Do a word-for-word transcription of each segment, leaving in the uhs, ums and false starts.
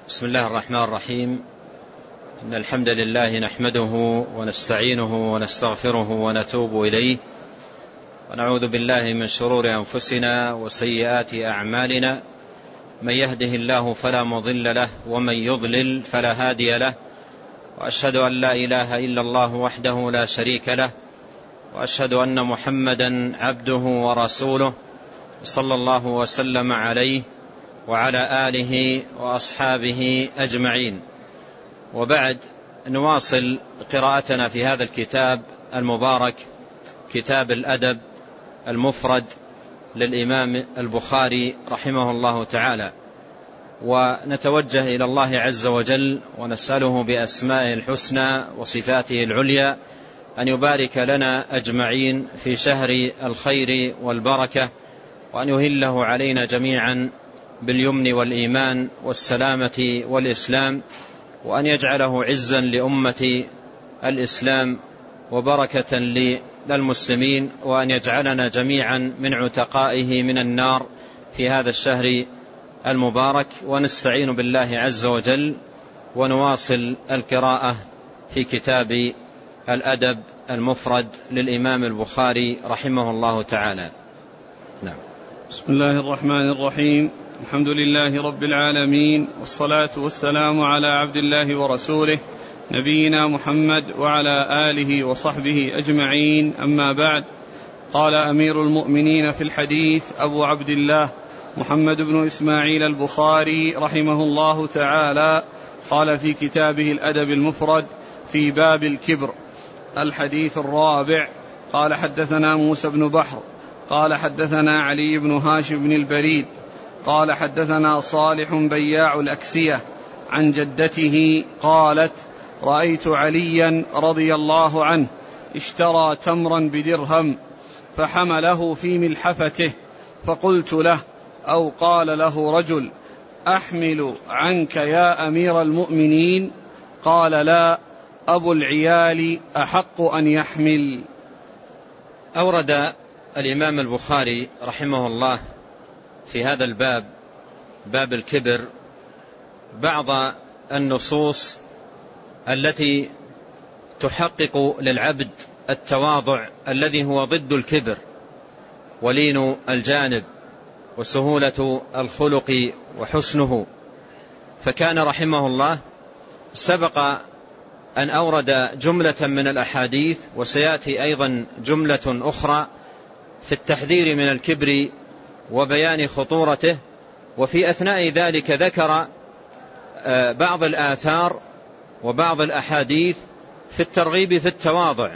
بسم الله الرحمن الرحيم. إن الحمد لله نحمده ونستعينه ونستغفره ونتوب إليه، ونعوذ بالله من شرور أنفسنا وسيئات أعمالنا. من يهده الله فلا مضل له، ومن يضلل فلا هادي له. وأشهد أن لا إله إلا الله وحده لا شريك له، وأشهد أن محمدا عبده ورسوله، صلى الله وسلم عليه وعلى آله وأصحابه أجمعين. وبعد، نواصل قراءتنا في هذا الكتاب المبارك، كتاب الأدب المفرد للإمام البخاري رحمه الله تعالى، ونتوجه إلى الله عز وجل ونسأله بأسمائه الحسنى وصفاته العليا أن يبارك لنا أجمعين في شهر الخير والبركة، وأن يهله علينا جميعا باليمن والإيمان والسلامة والإسلام، وأن يجعله عزا لأمة الإسلام وبركة للمسلمين، وأن يجعلنا جميعا من عتقائه من النار في هذا الشهر المبارك. ونستعين بالله عز وجل ونواصل القراءة في كتاب الأدب المفرد للإمام البخاري رحمه الله تعالى. نعم. بسم الله الرحمن الرحيم. الحمد لله رب العالمين، والصلاة والسلام على عبد الله ورسوله نبينا محمد وعلى آله وصحبه أجمعين، أما بعد. قال أمير المؤمنين في الحديث أبو عبد الله محمد بن إسماعيل البخاري رحمه الله تعالى، قال في كتابه الأدب المفرد في باب الكبر: الحديث الرابع. قال حدثنا موسى بن بحر قال حدثنا علي بن هاشم بن البريد قال حدثنا صالح بياع الأكسية عن جدته قالت: رأيت عليا رضي الله عنه اشترى تمرا بدرهم فحمله في ملحفته، فقلت له أو قال له رجل: أحمل عنك يا أمير المؤمنين؟ قال: لا، أبو العيال أحق أن يحمل. أورد الإمام البخاري رحمه الله في هذا الباب، باب الكبر، بعض النصوص التي تحقق للعبد التواضع الذي هو ضد الكبر، ولين الجانب وسهولة الخلق وحسنه. فكان رحمه الله سبق أن أورد جملة من الأحاديث، وسيأتي أيضا جملة أخرى في التحذير من الكبر وبيان خطورته. وفي أثناء ذلك ذكر بعض الآثار وبعض الأحاديث في الترغيب في التواضع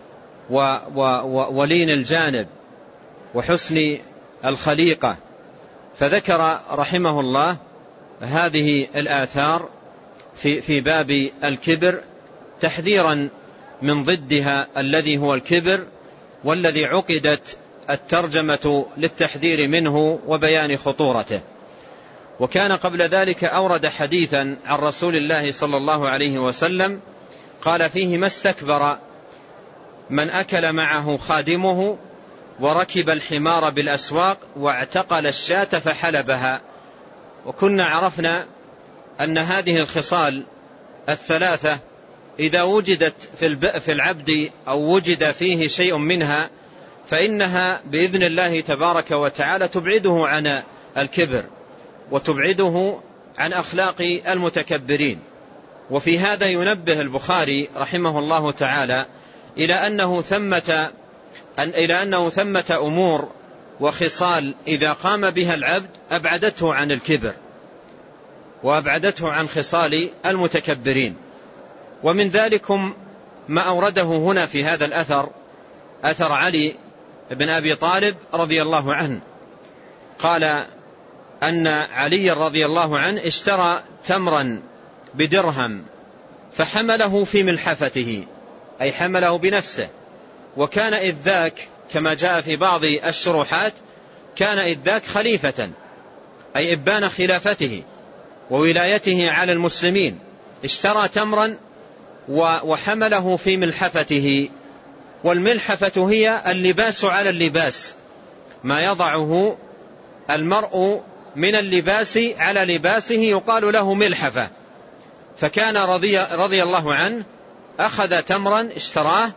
ولين الجانب وحسن الخليقة، فذكر رحمه الله هذه الآثار في في باب الكبر تحذيرا من ضدها الذي هو الكبر، والذي عقدت الترجمة للتحذير منه وبيان خطورته. وكان قبل ذلك أورد حديثا عن رسول الله صلى الله عليه وسلم قال فيه: ما استكبر من أكل معه خادمه وركب الحمار بالأسواق واعتقل الشاة فحلبها. وكنا عرفنا أن هذه الخصال الثلاثة إذا وجدت في العبد أو وجد فيه شيء منها فإنها بإذن الله تبارك وتعالى تبعده عن الكبر وتبعده عن أخلاق المتكبرين. وفي هذا ينبه البخاري رحمه الله تعالى إلى أنه ثمة إلى أنه ثمة أمور وخصال إذا قام بها العبد أبعدته عن الكبر وأبعدته عن خصال المتكبرين. ومن ذلكم ما أورده هنا في هذا الأثر، أثر علي بن أبي طالب رضي الله عنه، قال أن علي رضي الله عنه اشترى تمرا بدرهم فحمله في ملحفته، أي حمله بنفسه. وكان إذ ذاك كما جاء في بعض الشروحات كان إذ ذاك خليفة، أي إبان خلافته وولايته على المسلمين. اشترى تمرا وحمله في ملحفته، والملحفة هي اللباس على اللباس، ما يضعه المرء من اللباس على لباسه يقال له ملحفة، فكان رضي, رضي الله عنه أخذ تمرا اشتراه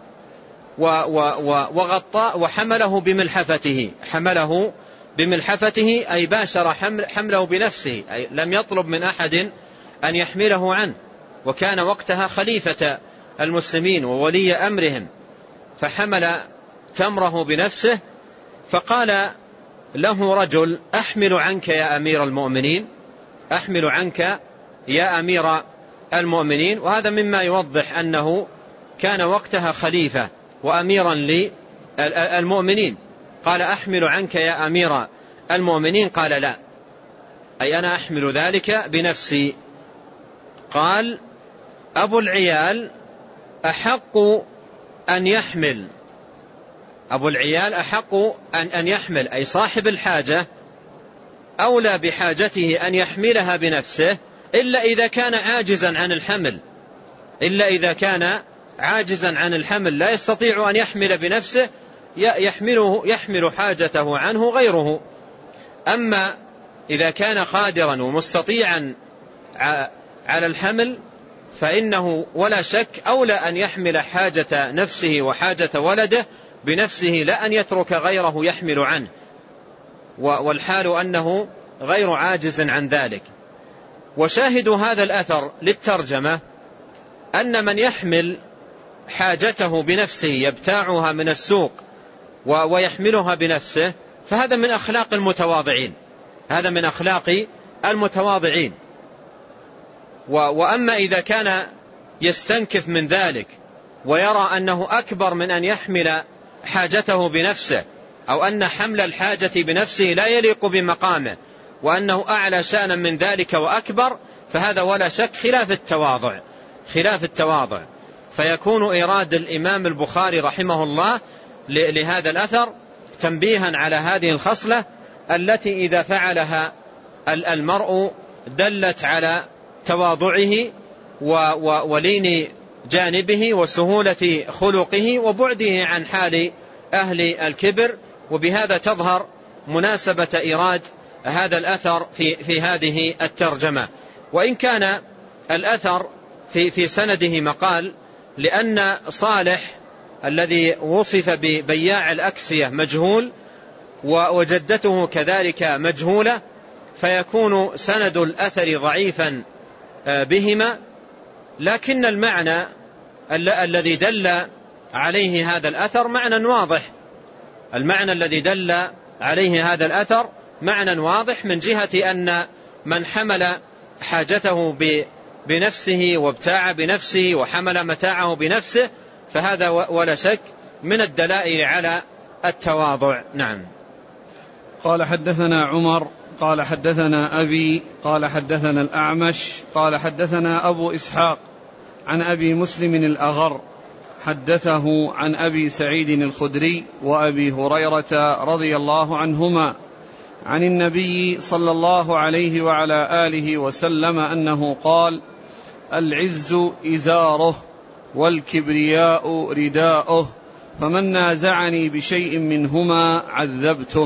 وغطى وحمله بملحفته، حمله بملحفته أي باشر حمله بنفسه، أي لم يطلب من أحد أن يحمله عنه، وكان وقتها خليفة المسلمين وولي أمرهم، فحمل تمره بنفسه. فقال له رجل: أحمل عنك يا أمير المؤمنين، أحمل عنك يا أمير المؤمنين. وهذا مما يوضح أنه كان وقتها خليفة وأميرا للمؤمنين. قال: أحمل عنك يا أمير المؤمنين. قال: لا، أي أنا أحمل ذلك بنفسي. قال: أبو العيال أحق أن يحمل، أبو العيال أحق أن, أن يحمل، أي صاحب الحاجة أولى بحاجته أن يحملها بنفسه، إلا إذا كان عاجزا عن الحمل، إلا إذا كان عاجزا عن الحمل لا يستطيع أن يحمل بنفسه، يحمله يحمل حاجته عنه غيره. أما إذا كان قادرا ومستطيعا على الحمل فإنه ولا شك أولى أن يحمل حاجة نفسه وحاجة ولده بنفسه، لا أن يترك غيره يحمل عنه، والحال أنه غير عاجز عن ذلك. وشاهد هذا الأثر للترجمة أن من يحمل حاجته بنفسه يبتاعها من السوق ويحملها بنفسه فهذا من أخلاق المتواضعين، هذا من أخلاق المتواضعين. وأما إذا كان يستنكف من ذلك ويرى أنه أكبر من أن يحمل حاجته بنفسه، أو أن حمل الحاجة بنفسه لا يليق بمقامه، وأنه أعلى شأنا من ذلك وأكبر، فهذا ولا شك خلاف التواضع، خلاف التواضع. فيكون إيراد الإمام البخاري رحمه الله لهذا الأثر تنبيها على هذه الخصلة التي إذا فعلها المرء دلت على تواضعه ولين جانبه وسهولة خلقه وبعده عن حال أهل الكبر. وبهذا تظهر مناسبة إيراد هذا الأثر في, في هذه الترجمة. وإن كان الأثر في, في سنده مقال، لأن صالح الذي وصف ببياع الأكسية مجهول وجدته كذلك مجهولة، فيكون سند الأثر ضعيفا بهما. لكن المعنى الذي دل عليه هذا الأثر معنى واضح، المعنى الذي دل عليه هذا الأثر معنى واضح من جهة أن من حمل حاجته بنفسه وابتاع بنفسه وحمل متاعه بنفسه فهذا ولا شك من الدلائل على التواضع. نعم. قال: حدثنا عمر قال حدثنا أبي قال حدثنا الأعمش قال حدثنا أبو إسحاق عن أبي مسلم الأغر حدثه عن أبي سعيد الخدري وأبي هريرة رضي الله عنهما عن النبي صلى الله عليه وعلى آله وسلم أنه قال: العز إزاره والكبرياء رداؤه، فمن نازعني بشيء منهما عذبته.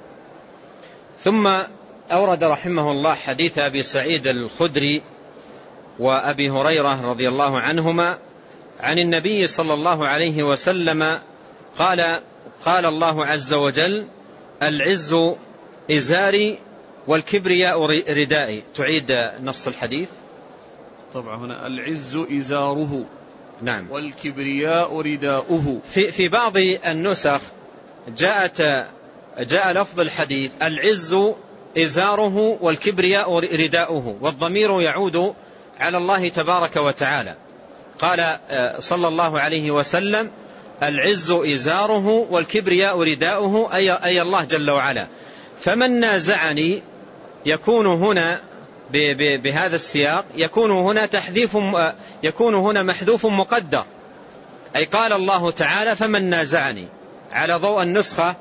ثم أورد رحمه الله حديث أبي سعيد الخدري وأبي هريرة رضي الله عنهما عن النبي صلى الله عليه وسلم قال: قال الله عز وجل: العز إزاري والكبرياء ردائي. تعيد نص الحديث؟ طبعا هنا العز إزاره، نعم، والكبرياء رداؤه. في, في بعض النسخ جاءت جاء لفظ الحديث: العز إزاره والكبرياء رداؤه، والضمير يعود على الله تبارك وتعالى. قال صلى الله عليه وسلم: العز إزاره والكبرياء رداؤه، أي, أي الله جل وعلا. فمن نازعني يكون هنا بهذا السياق يكون هنا تحذيف، يكون هنا محذوف مقدر، أي قال الله تعالى: فمن نازعني، على ضوء النسخة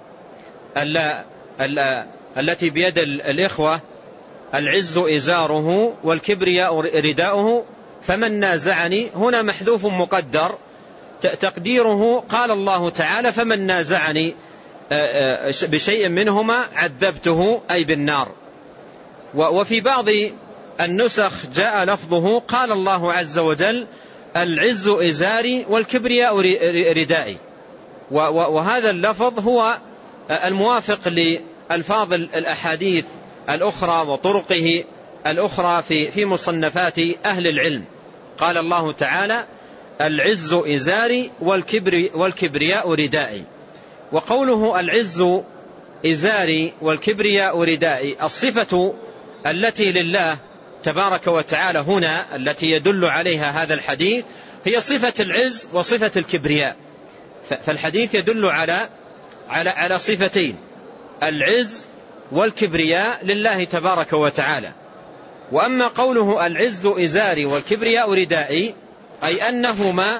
التي بيد الإخوة: العز إزاره والكبرياء رداؤه، فمن نازعني هنا محذوف مقدر تقديره قال الله تعالى: فمن نازعني بشيء منهما عذبته، أي بالنار. وفي بعض النسخ جاء لفظه قال الله عز وجل العز إزاري والكبرياء ردائي، وهذا اللفظ هو الموافق لألفاظ الأحاديث الأخرى وطرقه الأخرى في في مصنفات أهل العلم. قال الله تعالى العز إزاري والكبرياء ردائي. وقوله العز إزاري والكبرياء ردائي الصفة التي لله تبارك وتعالى هنا التي يدل عليها هذا الحديث هي صفة العز وصفة الكبرياء. فالحديث يدل على على على صفتين، العز والكبرياء لله تبارك وتعالى. وأما قوله العز إزاري والكبرياء ردائي أي أنهما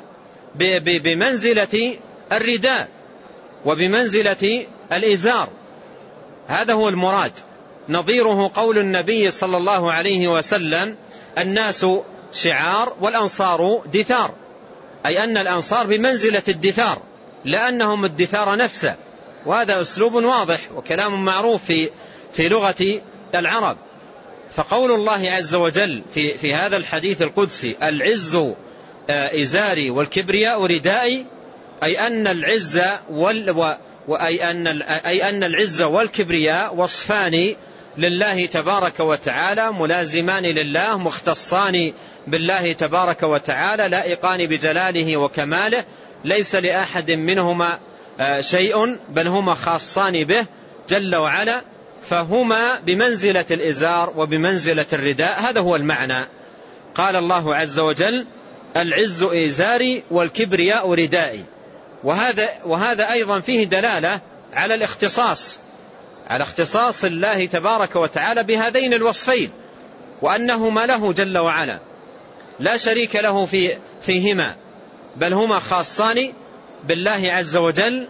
بمنزلة الرداء وبمنزلة الإزار، هذا هو المراد. نظيره قول النبي صلى الله عليه وسلم الناس شعار والأنصار دثار، أي أن الأنصار بمنزلة الدثار لأنهم الدثار نفسه، وهذا أسلوب واضح وكلام معروف في في لغة العرب. فقول الله عز وجل في في هذا الحديث القدسي العز إزاري والكبرياء ردائي أي أن العز وال وأي أن أي أن العز والكبرياء وصفان لله تبارك وتعالى ملازمان لله مختصان بالله تبارك وتعالى لائقان بجلاله وكماله، ليس لأحد منهما شيء بل هما خاصان به جل وعلا، فهما بمنزلة الإزار وبمنزلة الرداء. هذا هو المعنى. قال الله عز وجل العز إزاري والكبرياء ردائي، وهذا وهذا أيضا فيه دلالة على الاختصاص على اختصاص الله تبارك وتعالى بهذين الوصفين، وأنهما له جل وعلا لا شريك له في فيهما، بل هما خاصان بالله عز وجل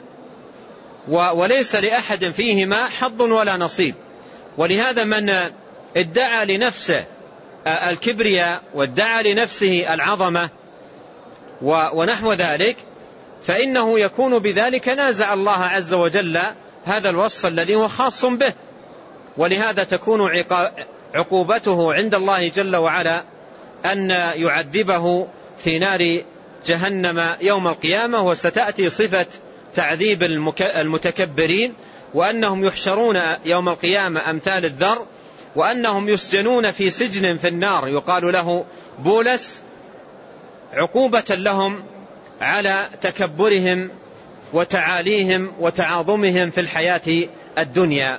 وليس لأحد فيهما حظ ولا نصيب. ولهذا من ادعى لنفسه الكبرياء وادعى لنفسه العظمة ونحو ذلك فإنه يكون بذلك نازع الله عز وجل هذا الوصف الذي هو خاص به، ولهذا تكون عقوبته عند الله جل وعلا أن يعذبه في نار جهنم يوم القيامة. وستأتي صفة تعذيب المتكبرين، وأنهم يحشرون يوم القيامة أمثال الذر، وأنهم يسجنون في سجن في النار يقال له بولس، عقوبة لهم على تكبرهم وتعاليهم وتعاظمهم في الحياة الدنيا.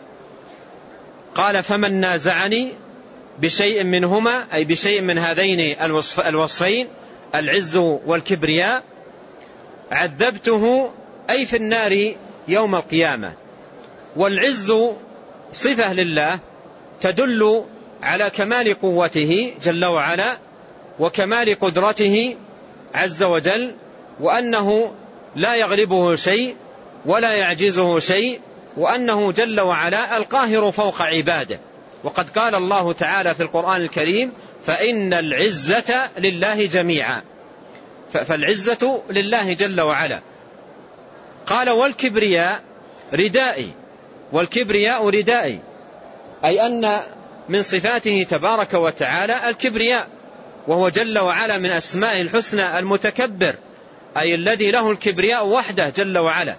قال فمن نازعني بشيء منهما أي بشيء من هذين الوصف الوصفين العز والكبرياء عذبته أي في النار يوم القيامة. والعز صفة لله تدل على كمال قوته جل وعلا وكمال قدرته عز وجل، وأنه لا يغلبه شيء ولا يعجزه شيء، وأنه جل وعلا القاهر فوق عباده. وقد قال الله تعالى في القرآن الكريم فإن العزة لله جميعا، فالعزة لله جل وعلا. قال والكبرياء ردائي، والكبرياء ردائي أي أن من صفاته تبارك وتعالى الكبرياء، وهو جل وعلا من أسمائه الحسنى المتكبر، أي الذي له الكبرياء وحده جل وعلا.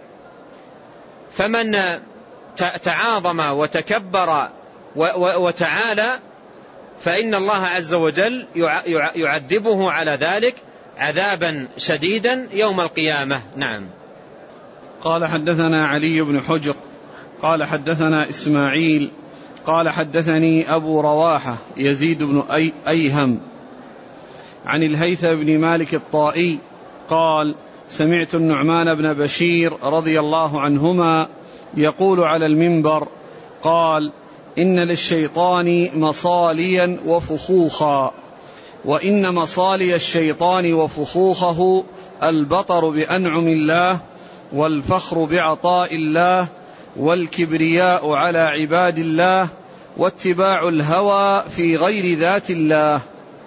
فمن تعاظم وتكبر وتعالى فإن الله عز وجل يعذبه على ذلك عذابا شديدا يوم القيامة. نعم. قال حدثنا علي بن حجر قال حدثنا إسماعيل قال حدثني أبو رواحة يزيد بن أي أيهم عن الهيثم بن مالك الطائي قال سمعت النعمان بن بشير رضي الله عنهما يقول على المنبر قال إن للشيطان مصاليا وفخوخا، وإن مصالي الشيطان وفخوخه البطر بأنعم الله والفخر بعطاء الله والكبرياء على عباد الله واتباع الهوى في غير ذات الله.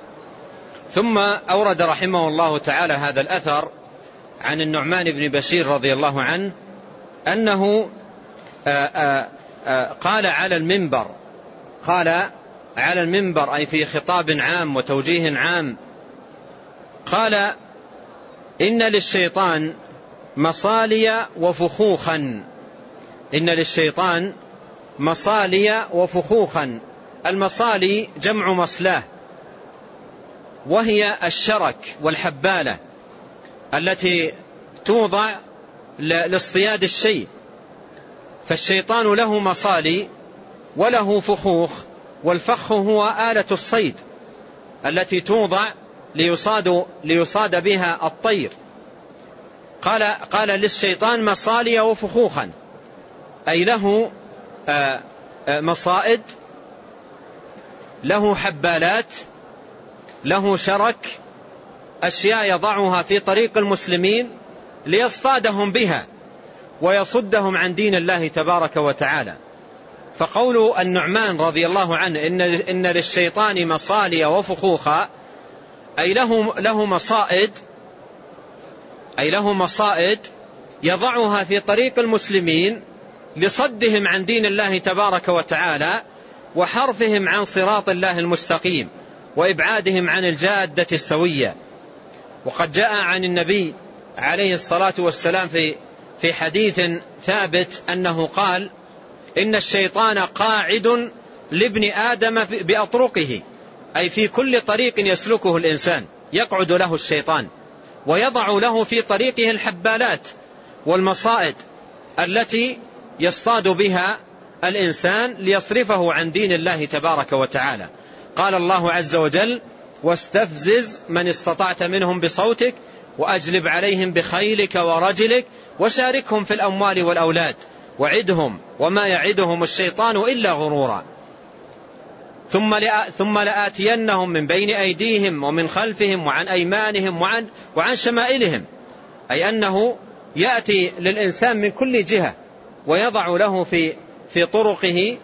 ثم أورد رحمه الله تعالى هذا الأثر عن النعمان بن بشير رضي الله عنه أنه آآ آآ قال على المنبر، قال على المنبر أي في خطاب عام وتوجيه عام قال إن للشيطان مصالي وفخوخا. إن للشيطان مصالي وفخوخا. المصالي جمع مصلاه، وهي الشرك والحبالة التي توضع لاصطياد الشيء. فالشيطان له مصالي وله فخوخ، والفخ هو آلة الصيد التي توضع ليصاد, ليصاد بها الطير. قال, قال للشيطان مصالي وفخوخا، أي له مصائد، له حبالات، له شرك، أشياء يضعها في طريق المسلمين ليصطادهم بها ويصدهم عن دين الله تبارك وتعالى. فقول النعمان رضي الله عنه إن, إن للشيطان مصالي وفخوخا، أي له, له مصائد أي له مصائد يضعها في طريق المسلمين لصدهم عن دين الله تبارك وتعالى وحرفهم عن صراط الله المستقيم وإبعادهم عن الجادة السوية. وقد جاء عن النبي عليه الصلاة والسلام في في حديث ثابت أنه قال إن الشيطان قاعد لابن آدم بأطرقه، أي في كل طريق يسلكه الإنسان يقعد له الشيطان ويضع له في طريقه الحبالات والمصائد التي يصطاد بها الإنسان ليصرفه عن دين الله تبارك وتعالى. قال الله عز وجل واستفزز من استطعت منهم بصوتك وأجلب عليهم بخيلك ورجلك وشاركهم في الأموال والأولاد وعدهم وما يعدهم الشيطان إلا غرورا ثم ثم لآتينهم من بين أيديهم ومن خلفهم وعن أيمانهم وعن, وعن شمائلهم، أي أنه يأتي للإنسان من كل جهة ويضع له في في طرقه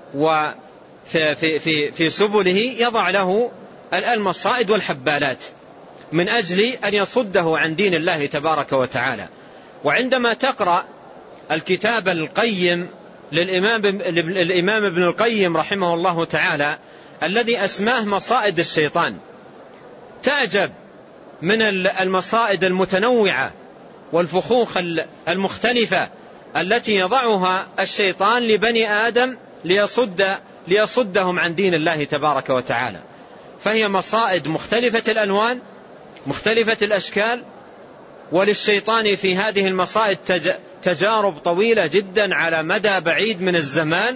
وفي في في في سبله، يضع له المصائد والحبالات من أجل أن يصده عن دين الله تبارك وتعالى. وعندما تقرأ الكتاب القيم للإمام الإمام ابن القيم رحمه الله تعالى الذي أسماه مصائد الشيطان، تعجب من المصائد المتنوعة والفخوخ المختلفة التي يضعها الشيطان لبني آدم ليصد ليصدهم عن دين الله تبارك وتعالى. فهي مصائد مختلفة الألوان مختلفة الأشكال، وللشيطان في هذه المصائد تجارب طويلة جدا على مدى بعيد من الزمان،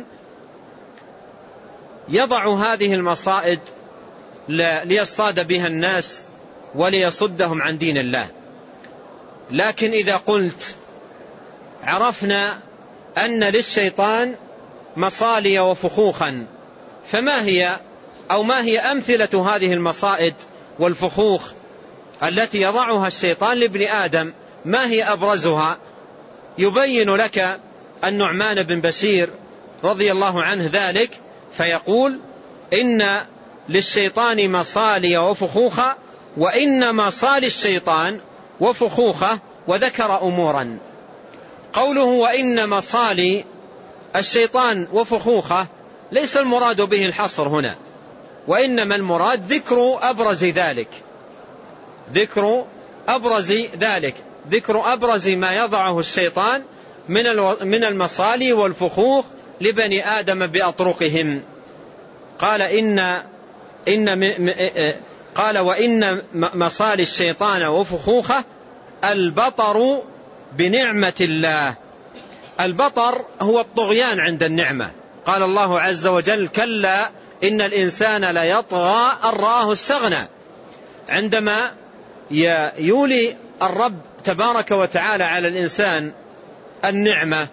يضع هذه المصائد ليصطاد بها الناس وليصدهم عن دين الله. لكن إذا قلت عرفنا أن للشيطان مصالي وفخوخا، فما هي أو ما هي أمثلة هذه المصائد والفخوخ التي يضعها الشيطان لابن آدم؟ ما هي أبرزها؟ يبين لك النعمان بن بشير رضي الله عنه ذلك فيقول إن للشيطان مصالي وفخوخا وإن مصالي الشيطان وفخوخه، وذكر أمورا. قوله وإن مصالي الشيطان وفخوخه ليس المراد به الحصر هنا، وإنما المراد ذكر أبرز ذلك ذكر أبرز ذلك ذكر أبرز ما يضعه الشيطان من المصالي والفخوخ لبني آدم بأطرقهم. قال إن إن قال وإن مصالي الشيطان وفخوخه البطر بنعمة الله. البطر هو الطغيان عند النعمة. قال الله عز وجل كلا إن الإنسان ليطغى أن رآه استغنى. عندما يولي الرب تبارك وتعالى على الإنسان النعمة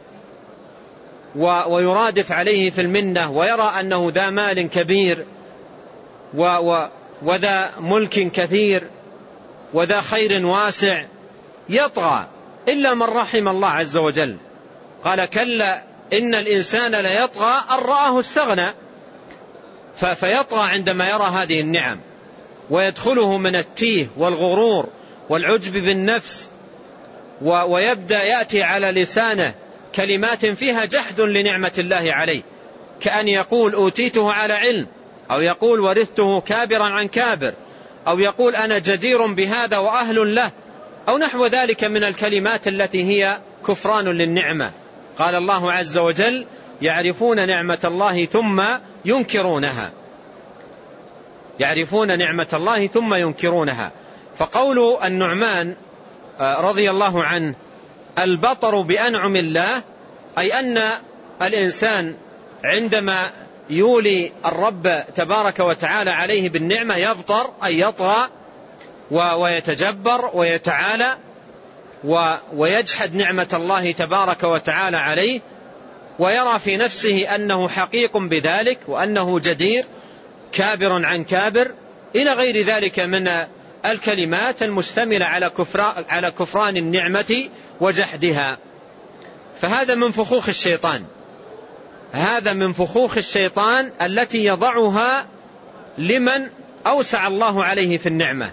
ويرادف عليه في المنة ويرى أنه ذا مال كبير وذا ملك كثير وذا خير واسع، يطغى إلا من رحم الله عز وجل. قال كلا إن الإنسان ليطغى أن رآه استغنى، فيطغى عندما يرى هذه النعم ويدخله من التيه والغرور والعجب بالنفس، ويبدأ يأتي على لسانه كلمات فيها جحد لنعمة الله عليه، كأن يقول أوتيته على علم أو يقول ورثته كابرا عن كابر، أو يقول أنا جدير بهذا وأهل له، أو نحو ذلك من الكلمات التي هي كفران للنعمة. قال الله عز وجل يعرفون نعمة الله ثم ينكرونها، يعرفون نعمة الله ثم ينكرونها. فقول النعمان رضي الله عنه البطر بأنعم الله، أي أن الإنسان عندما يولي الرب تبارك وتعالى عليه بالنعمة يبطر، أي يطغى ويتجبر ويتعالى ويجحد نعمة الله تبارك وتعالى عليه، ويرى في نفسه أنه حقيق بذلك وأنه جدير كابر عن كابر إلى غير ذلك من الكلمات المشتملة على كفران النعمة وجحدها. فهذا من فخوخ الشيطان، هذا من فخوخ الشيطان التي يضعها لمن أوسع الله عليه في النعمة.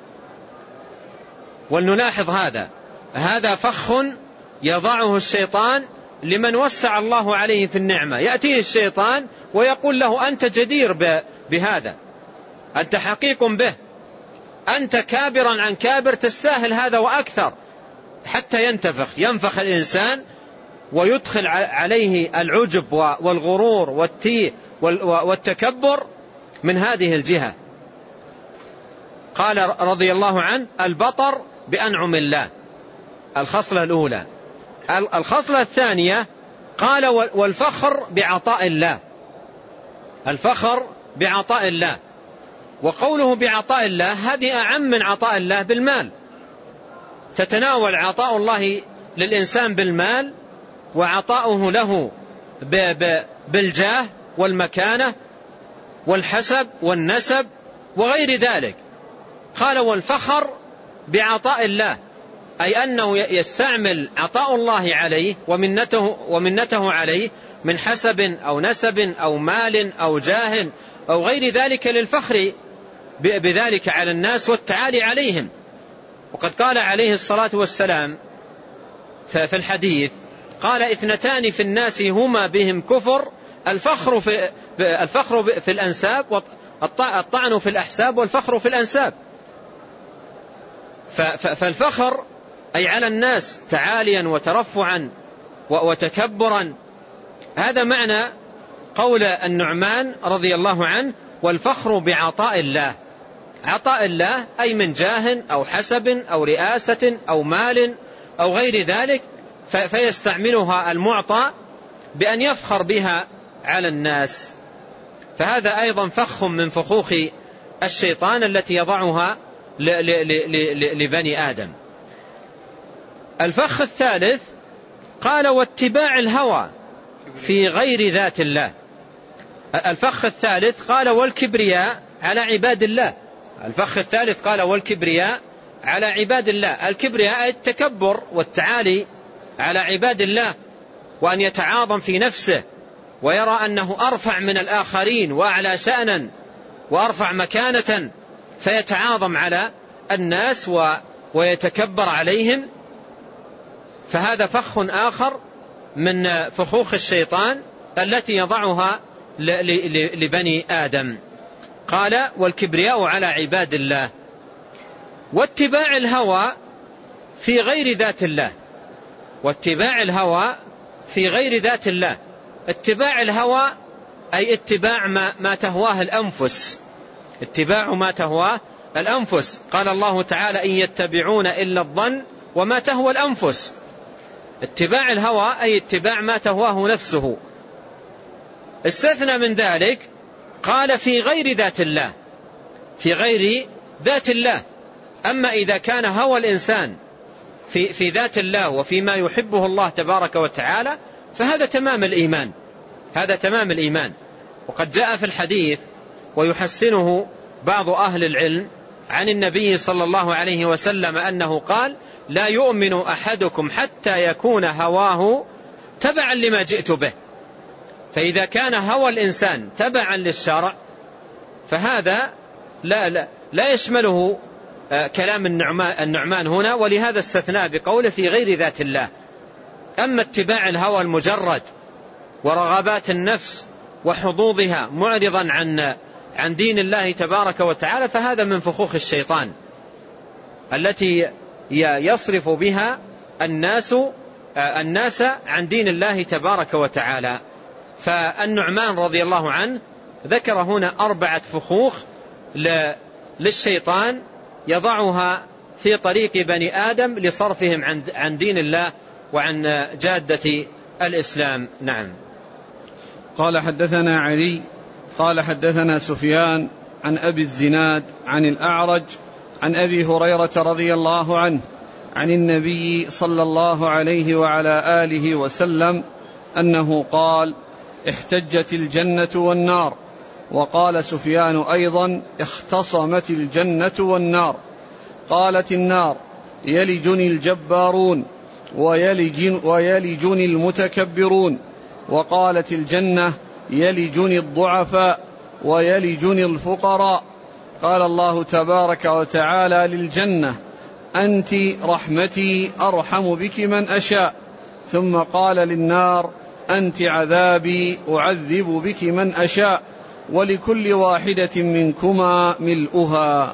ولنلاحظ هذا، هذا فخ يضعه الشيطان لمن وسع الله عليه في النعمة. يأتيه الشيطان ويقول له أنت جدير بهذا، أنت حقيق به، أنت كابرا عن كابر، تستاهل هذا وأكثر، حتى ينتفخ ينفخ الإنسان ويدخل عليه العجب والغرور والتيه والتكبر من هذه الجهة. قال رضي الله عنه البطر بأنعم الله، الخصلة الأولى. الخصلة الثانية قال والفخر بعطاء الله، الفخر بعطاء الله. وقوله بعطاء الله هذه أعم من عطاء الله بالمال، تتناول عطاء الله للإنسان بالمال وعطاؤه له بالجاه والمكانة والحسب والنسب وغير ذلك. قال والفخر بعطاء الله، أي أنه يستعمل عطاء الله عليه ومنته, ومنته عليه من حسب أو نسب أو مال أو جاه أو غير ذلك للفخر بذلك على الناس والتعالي عليهم. وقد قال عليه الصلاة والسلام في الحديث قال اثنتان في الناس هما بهم كفر، الفخر في, الفخر في الأنساب، الطعن في الأحساب، والفخر في الأنساب. فالفخر أي على الناس تعاليا وترفعا وتكبرا، هذا معنى قول النعمان رضي الله عنه والفخر بعطاء الله. عطاء الله أي من جاه أو حسب أو رئاسة أو مال أو غير ذلك، فيستعملها المعطى بأن يفخر بها على الناس. فهذا أيضا فخ من فخوخ الشيطان التي يضعها لبني آدم. الفخ الثالث قال واتباع الهوى في غير ذات الله. الفخ الثالث قال والكبرياء على عباد الله. الفخ الثالث قال والكبرياء على عباد الله. الكبرياء التكبر والتعالي على عباد الله، وأن يتعاظم في نفسه ويرى أنه أرفع من الآخرين وأعلى شأنا وأرفع مكانة، فيتعاظم على الناس ويتكبر عليهم. فهذا فخ آخر من فخوخ الشيطان التي يضعها لبني آدم. قال والكبرياء على عباد الله. واتباع الهوى في غير ذات الله. واتباع الهوى في غير ذات الله. اتباع الهوى أي اتباع ما, ما تهواه الأنفس، اتباع ما تهواه الأنفس. قال الله تعالى إن يتبعون إلا الظن وما تهوى الأنفس. اتباع الهوى أي اتباع ما تهواه نفسه. استثنى من ذلك قال في غير ذات الله، في غير ذات الله. أما إذا كان هوى الإنسان في, في ذات الله وفيما يحبه الله تبارك وتعالى فهذا تمام الإيمان، هذا تمام الإيمان. وقد جاء في الحديث ويحسنه بعض أهل العلم عن النبي صلى الله عليه وسلم أنه قال لا يؤمن أحدكم حتى يكون هواه تبعا لما جئت به. فإذا كان هوى الإنسان تبعا للشرع فهذا لا, لا, لا يشمله كلام النعمان هنا، ولهذا استثناء بقوله في غير ذات الله. أما اتباع الهوى المجرد ورغبات النفس وحظوظها معرضا عن عن دين الله تبارك وتعالى فهذا من فخوخ الشيطان التي يصرف بها الناس الناس عن دين الله تبارك وتعالى. فالنعمان رضي الله عنه ذكر هنا أربعة فخوخ للشيطان يضعها في طريق بني آدم لصرفهم عن دين الله وعن جادة الإسلام. نعم. قال حدثنا علي قال حدثنا سفيان عن أبي الزناد عن الأعرج عن أبي هريرة رضي الله عنه عن النبي صلى الله عليه وعلى آله وسلم أنه قال: احتجت الجنة والنار. وقال سفيان أيضا: اختصمت الجنة والنار. قالت النار: يلجني الجبارون ويلجن ويلجني المتكبرون. وقالت الجنة: يلجني الضعفاء ويلجني الفقراء. قال الله تبارك وتعالى للجنة: أنت رحمتي أرحم بك من أشاء. ثم قال للنار: أنت عذابي أعذب بك من أشاء، ولكل واحدة منكما ملؤها.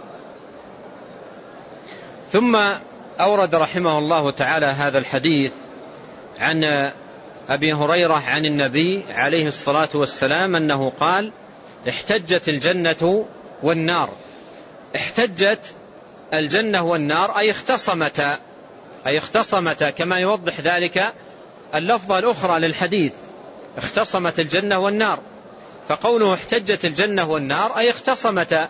ثم أورد رحمه الله تعالى هذا الحديث عن أبي هريرة عن النبي عليه الصلاة والسلام أنه قال: احتجت الجنة والنار. احتجت الجنة والنار أي اختصمتا أي اختصمتا كما يوضح ذلك اللفظة الأخرى للحديث: اختصمت الجنة والنار. فقوله احتجت الجنة والنار أي اختصمتا.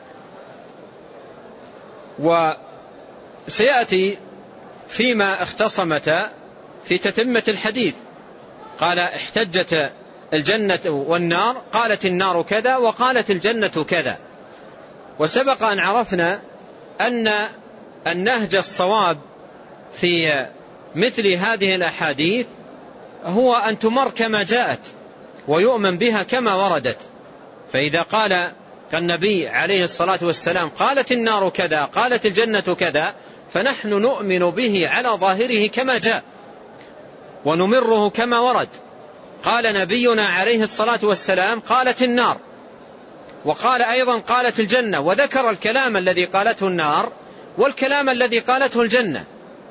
وسيأتي فيما اختصمتا في تتمة الحديث. قال: احتجت الجنة والنار، قالت النار كذا وقالت الجنة كذا. وسبق أن عرفنا أن النهج الصواب في مثل هذه الأحاديث هو أن تمر كما جاءت ويؤمن بها كما وردت. فإذا قال النبي عليه الصلاة والسلام: قالت النار كذا قالت الجنة كذا، فنحن نؤمن به على ظاهره كما جاء ونمره كما ورد. قال نبينا عليه الصلاة والسلام: قالت النار، وقال أيضا قالت الجنة، وذكر الكلام الذي قالته النار والكلام الذي قالته الجنة.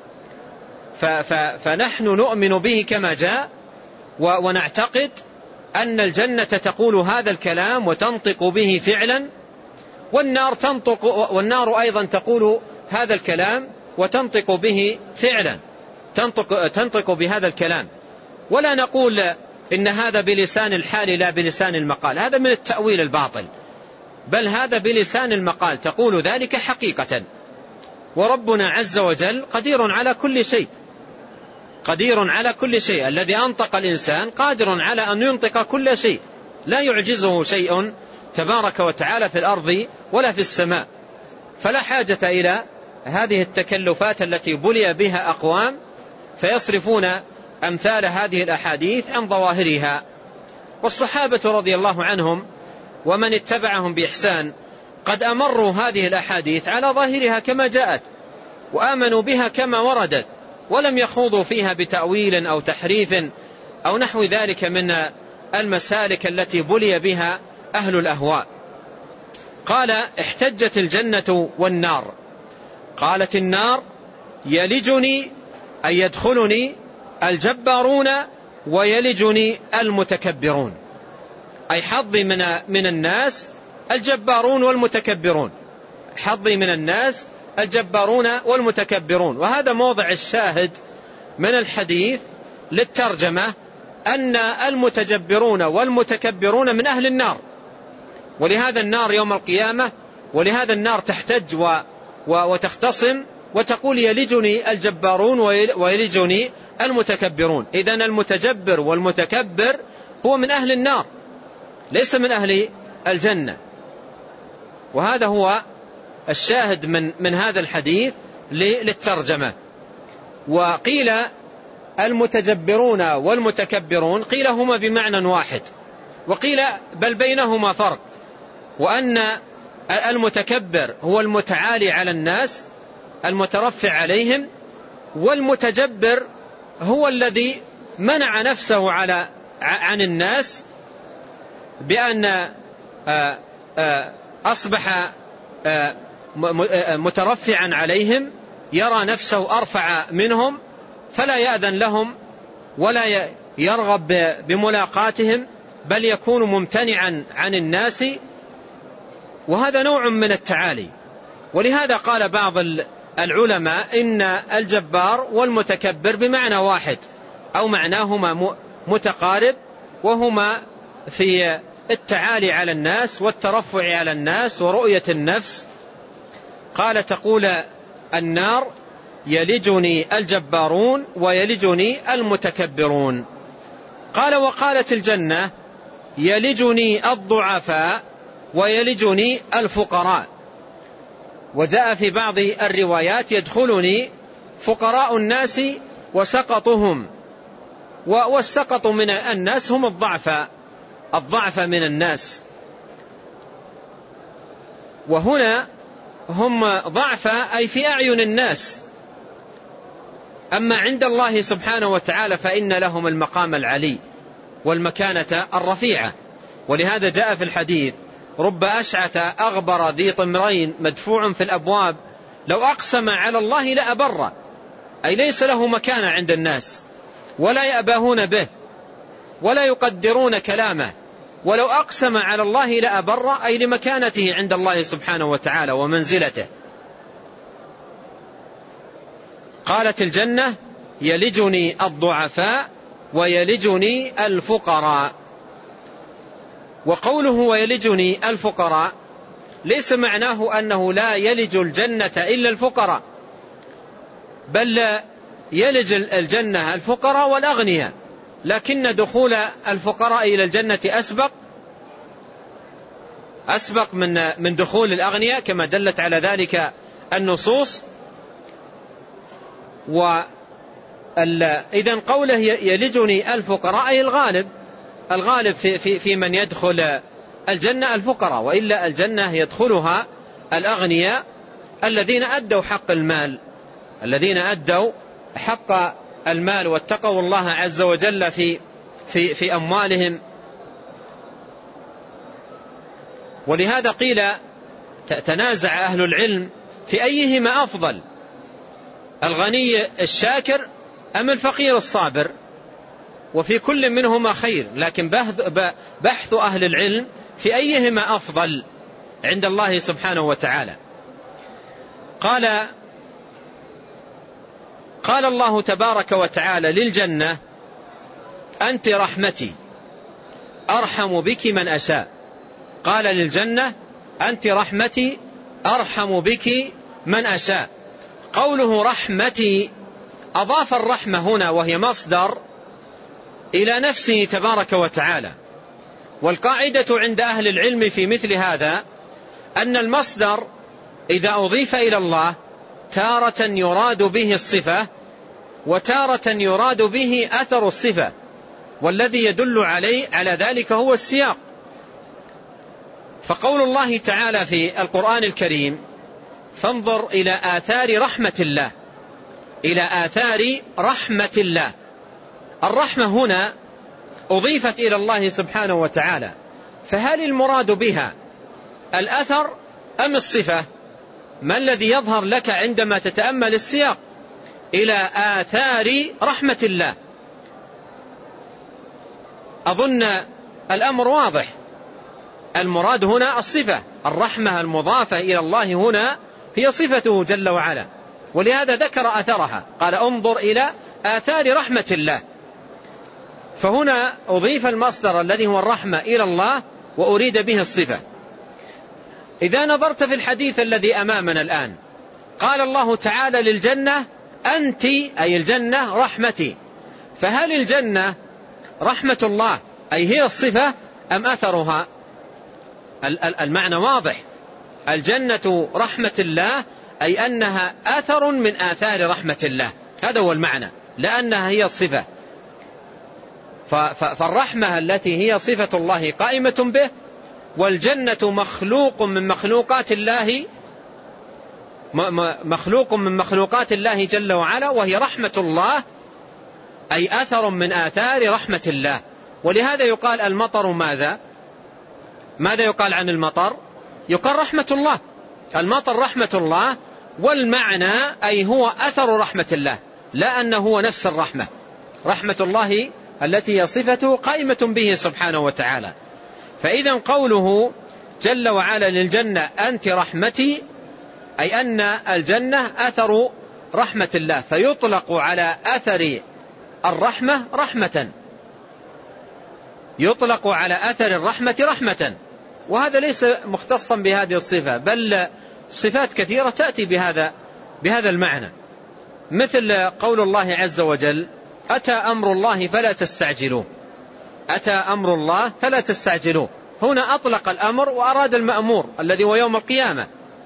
فنحن نؤمن به كما جاء ونعتقد أن الجنة تقول هذا الكلام وتنطق به فعلا، والنار تنطق والنار أيضا تقول هذا الكلام وتنطق به فعلا، تنطق, تنطق بهذا الكلام. ولا نقول إن هذا بلسان الحال لا بلسان المقال، هذا من التأويل الباطل، بل هذا بلسان المقال، تقول ذلك حقيقة. وربنا عز وجل قدير على كل شيء، قدير على كل شيء. الذي أنطق الإنسان قادر على أن ينطق كل شيء، لا يعجزه شيء تبارك وتعالى في الأرض ولا في السماء. فلا حاجة إلى هذه التكلفات التي بلي بها أقوام فيصرفون أمثال هذه الأحاديث عن ظواهرها. والصحابة رضي الله عنهم ومن اتبعهم بإحسان قد أمروا هذه الأحاديث على ظاهرها كما جاءت وآمنوا بها كما وردت، ولم يخوضوا فيها بتأويل أو تحريف أو نحو ذلك من المسالك التي بلي بها أهل الأهواء. قال: احتجت الجنة والنار. قالت النار: يلجني أي يدخلني الجبارون ويلجني المتكبرون، أي حظي من, من الناس الجبارون والمتكبرون، حظي من الناس الجبارون والمتكبرون. وهذا موضع الشاهد من الحديث للترجمة، أن المتجبرون والمتكبرون من أهل النار، ولهذا النار يوم القيامة، ولهذا النار تحتج و وتختصم وتقول: يلجني الجبارون ويلجني المتكبرون. إذن المتجبر والمتكبر هو من أهل النار ليس من أهل الجنة. وهذا هو الشاهد من, من هذا الحديث للترجمة. وقيل المتجبرون والمتكبرون قيل هما بمعنى واحد، وقيل بل بينهما فرق، وأن المتكبر هو المتعالي على الناس المترفع عليهم، والمتجبر هو الذي منع نفسه على عن الناس بأن أصبح مترفعا عليهم، يرى نفسه أرفع منهم، فلا يأذن لهم ولا يرغب بملاقاتهم، بل يكون ممتنعا عن الناس، وهذا نوع من التعالي. ولهذا قال بعض العلماء إن الجبار والمتكبر بمعنى واحد، أو معناهما متقارب، وهما في التعالي على الناس والترفع على الناس ورؤية النفس. قال تقول النار يلجني الجبارون ويلجني المتكبرون. قال وقالت الجنة يلجني الضعفاء ويلجني الفقراء. وجاء في بعض الروايات يدخلني فقراء الناس وسقطهم، والسقط من الناس هم الضعفاء، الضعف من الناس، وهنا هم ضعفاء أي في أعين الناس. أما عند الله سبحانه وتعالى فإن لهم المقام العلي والمكانة الرفيعة. ولهذا جاء في الحديث رب أشعث أغبر ذي طمرين مدفوع في الأبواب لو أقسم على الله لأبر، أي ليس له مكانة عند الناس، ولا يأباهون به ولا يقدرون كلامه، ولو أقسم على الله لأبر، أي لمكانته عند الله سبحانه وتعالى ومنزلته. قالت الجنة يلجني الضعفاء ويلجني الفقراء. وقوله ويلجني الفقراء ليس معناه أنه لا يلج الجنة إلا الفقراء، بل يلج الجنة الفقراء والأغنياء، لكن دخول الفقراء إلى الجنة أسبق أسبق من من دخول الأغنياء كما دلت على ذلك النصوص. وإذن قوله يلجني الفقراء أي الغالب الغالب في, في, في من يدخل الجنة الفقراء، وإلا الجنة يدخلها الأغنياء الذين أدوا حق المال الذين أدوا حق المال واتقوا الله عز وجل في, في, في أموالهم. ولهذا قيل تنازع أهل العلم في أيهما أفضل، الغني الشاكر أم الفقير الصابر، وفي كل منهما خير، لكن بحث أهل العلم في أيهما أفضل عند الله سبحانه وتعالى. قال قال الله تبارك وتعالى للجنة أنت رحمتي أرحم بك من أشاء. قال للجنة أنت رحمتي أرحم بك من أشاء. قوله رحمتي أضاف الرحمة هنا وهي مصدر إلى نفسه تبارك وتعالى. والقاعدة عند أهل العلم في مثل هذا أن المصدر إذا أضيف إلى الله تارة يراد به الصفة وتارة يراد به أثر الصفة، والذي يدل عليه على ذلك هو السياق. فقول الله تعالى في القرآن الكريم فانظر إلى آثار رحمة الله، إلى آثار رحمة الله، الرحمة هنا أضيفت إلى الله سبحانه وتعالى، فهل المراد بها الأثر أم الصفة؟ ما الذي يظهر لك عندما تتأمل السياق؟ إلى آثار رحمة الله. أظن الأمر واضح، المراد هنا الصفة، الرحمة المضافة إلى الله هنا هي صفته جل وعلا، ولهذا ذكر أثرها، قال انظر إلى آثار رحمة الله. فهنا أضيف المصدر الذي هو الرحمة إلى الله وأريد به الصفة. إذا نظرت في الحديث الذي أمامنا الآن قال الله تعالى للجنة أنت أي الجنة رحمتي، فهل الجنة رحمة الله أي هي الصفة أم أثرها؟ المعنى واضح، الجنة رحمة الله أي أنها أثر من آثار رحمة الله، هذا هو المعنى، لأنها هي الصفة. فالرحمة التي هي صفة الله قائمة به، والجنة مخلوق من مخلوقات الله مخلوق من مخلوقات الله جل وعلا، وهي رحمة الله أي أثر من آثار رحمة الله. ولهذا يقال المطر ماذا؟ ماذا يقال عن المطر؟ يقال رحمة الله. المطر رحمة الله، والمعنى أي هو أثر رحمة الله، لا أنه هو نفس الرحمة. رحمة الله التي هي صفته قائمة به سبحانه وتعالى. فإذا قوله جل وعلا للجنة أنت رحمتي، أي أن الجنة أثر رحمة الله، فيطلق على أثر الرحمة رحمة، يطلق على أثر الرحمة رحمة. وهذا ليس مختصا بهذه الصفة، بل صفات كثيرة تأتي بهذا بهذا المعنى، مثل قول الله عز وجل أتى أمر الله فلا تستعجلوه، أتى أمر الله فلا تستعجلوه. هنا أطلق الأمر وأراد المأمور الذي هو يوم القيامة،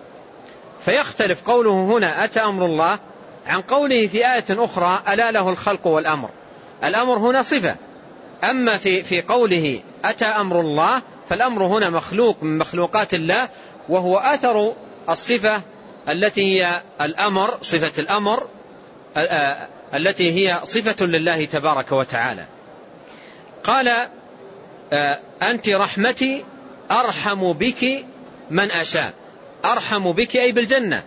فيختلف قوله هنا أتى أمر الله عن قوله في آية أخرى ألا له الخلق والأمر. الأمر هنا صفة، أما في في قوله أتى أمر الله فالأمر هنا مخلوق من مخلوقات الله، وهو أثر الصفة التي هي الأمر، صفة الأمر التي هي صفة لله تبارك وتعالى. قال أنت رحمتي أرحم بك من أشاء. أرحم بك أي بالجنة.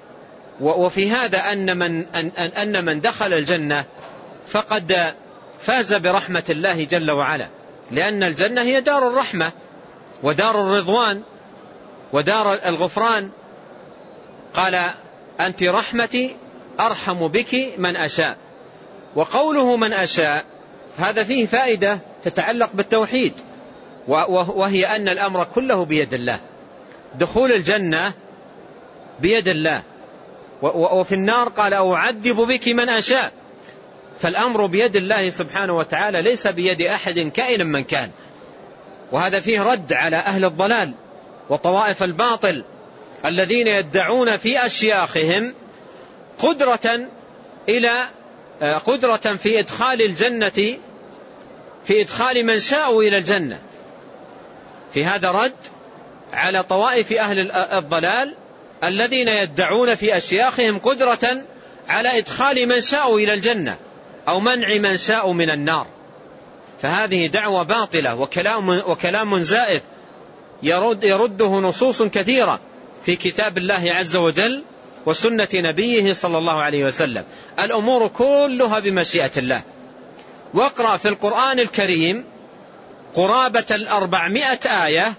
وفي هذا أن من, أن, أن من دخل الجنة فقد فاز برحمة الله جل وعلا، لأن الجنة هي دار الرحمة ودار الرضوان ودار الغفران. قال أنت رحمتي أرحم بك من أشاء. وقوله من أشاء هذا فيه فائدة تتعلق بالتوحيد، وهي أن الأمر كله بيد الله. دخول الجنة بيد الله، وفي النار قال أعذب بك من أشاء. فالأمر بيد الله سبحانه وتعالى، ليس بيد أحد كائنا من كان. وهذا فيه رد على أهل الضلال وطوائف الباطل الذين يدعون في أشياخهم قدرة إلى قدرة في إدخال الجنة، في إدخال من شاءوا إلى الجنة. في هذا رد على طوائف أهل الضلال الذين يدعون في أشياخهم قدرة على إدخال من شاءوا إلى الجنة أو منع من شاءوا من النار. فهذه دعوة باطلة وكلام, وكلام زائف يرد يرده نصوص كثيرة في كتاب الله عز وجل وسنة نبيه صلى الله عليه وسلم. الأمور كلها بمشيئة الله. واقرأ في القرآن الكريم قرابة الأربعمائة آية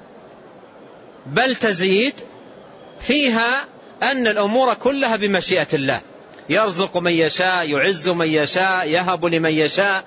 بل تزيد فيها أن الأمور كلها بمشيئة الله. يرزق من يشاء، يعز من يشاء، يهب لمن يشاء،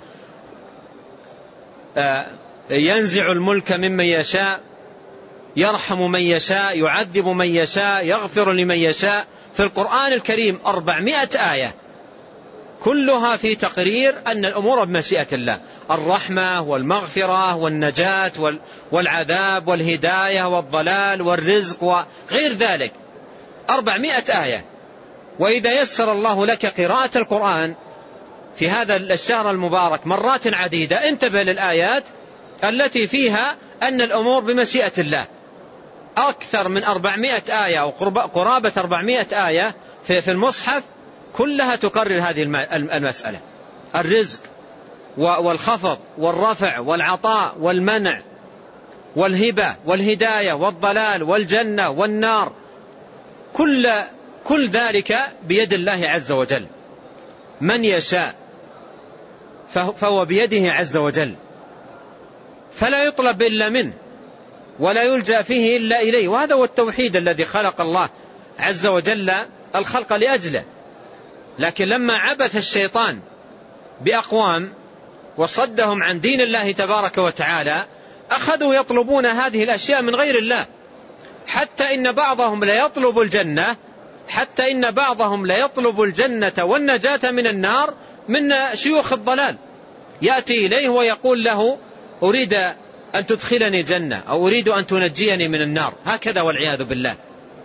ينزع الملك ممن يشاء، يرحم من يشاء، يعذب من يشاء، يغفر لمن يشاء. في القرآن الكريم أربعمائة آية كلها في تقرير أن الأمور بمشيئة الله، الرحمة والمغفرة والنجاة والعذاب والهداية والضلال والرزق وغير ذلك. أربعمائة آية. وإذا يسر الله لك قراءة القرآن في هذا الشهر المبارك مرات عديدة، انتبه للآيات التي فيها أن الأمور بمشيئة الله. أكثر من أربعمائة آية أو قرابة أربعمائة آية في المصحف كلها تقرر هذه المسألة: الرزق والخفض والرفع والعطاء والمنع والهبة والهداية والضلال والجنة والنار، كل كل ذلك بيد الله عز وجل. من يشاء فهو بيده عز وجل، فلا يطلب إلا منه ولا يلجأ فيه إلا إليه. وهذا هو التوحيد الذي خلق الله عز وجل الخلق لأجله. لكن لما عبث الشيطان بأقوام وصدهم عن دين الله تبارك وتعالى، أخذوا يطلبون هذه الأشياء من غير الله، حتى إن بعضهم لا يطلب الجنة حتى إن بعضهم لا يطلب الجنة والنجاة من النار من شيوخ الضلال. يأتي إليه ويقول له أريد أن تدخلني الجنة أو أريد أن تنجيني من النار، هكذا والعياذ بالله.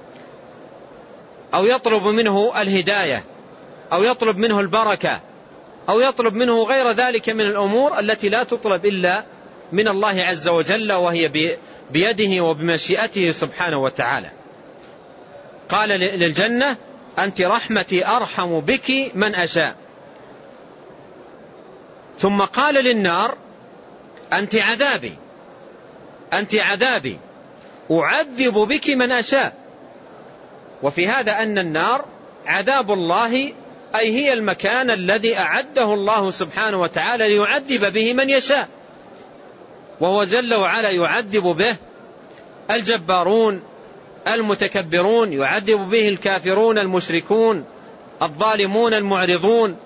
أو يطلب منه الهداية أو يطلب منه البركة أو يطلب منه غير ذلك من الأمور التي لا تطلب إلا من الله عز وجل، وهي بيده وبمشيئته سبحانه وتعالى. قال للجنة أنت رحمتي أرحم بك من أشاء. ثم قال للنار أنت عذابي أنت عذابي أعذب بك من أشاء. وفي هذا أن النار عذاب الله، أي هي المكان الذي أعده الله سبحانه وتعالى ليعذب به من يشاء، وهو جل وعلا يعذب به الجبارون المتكبرون، يعذب به الكافرون المشركون الظالمون المعرضون.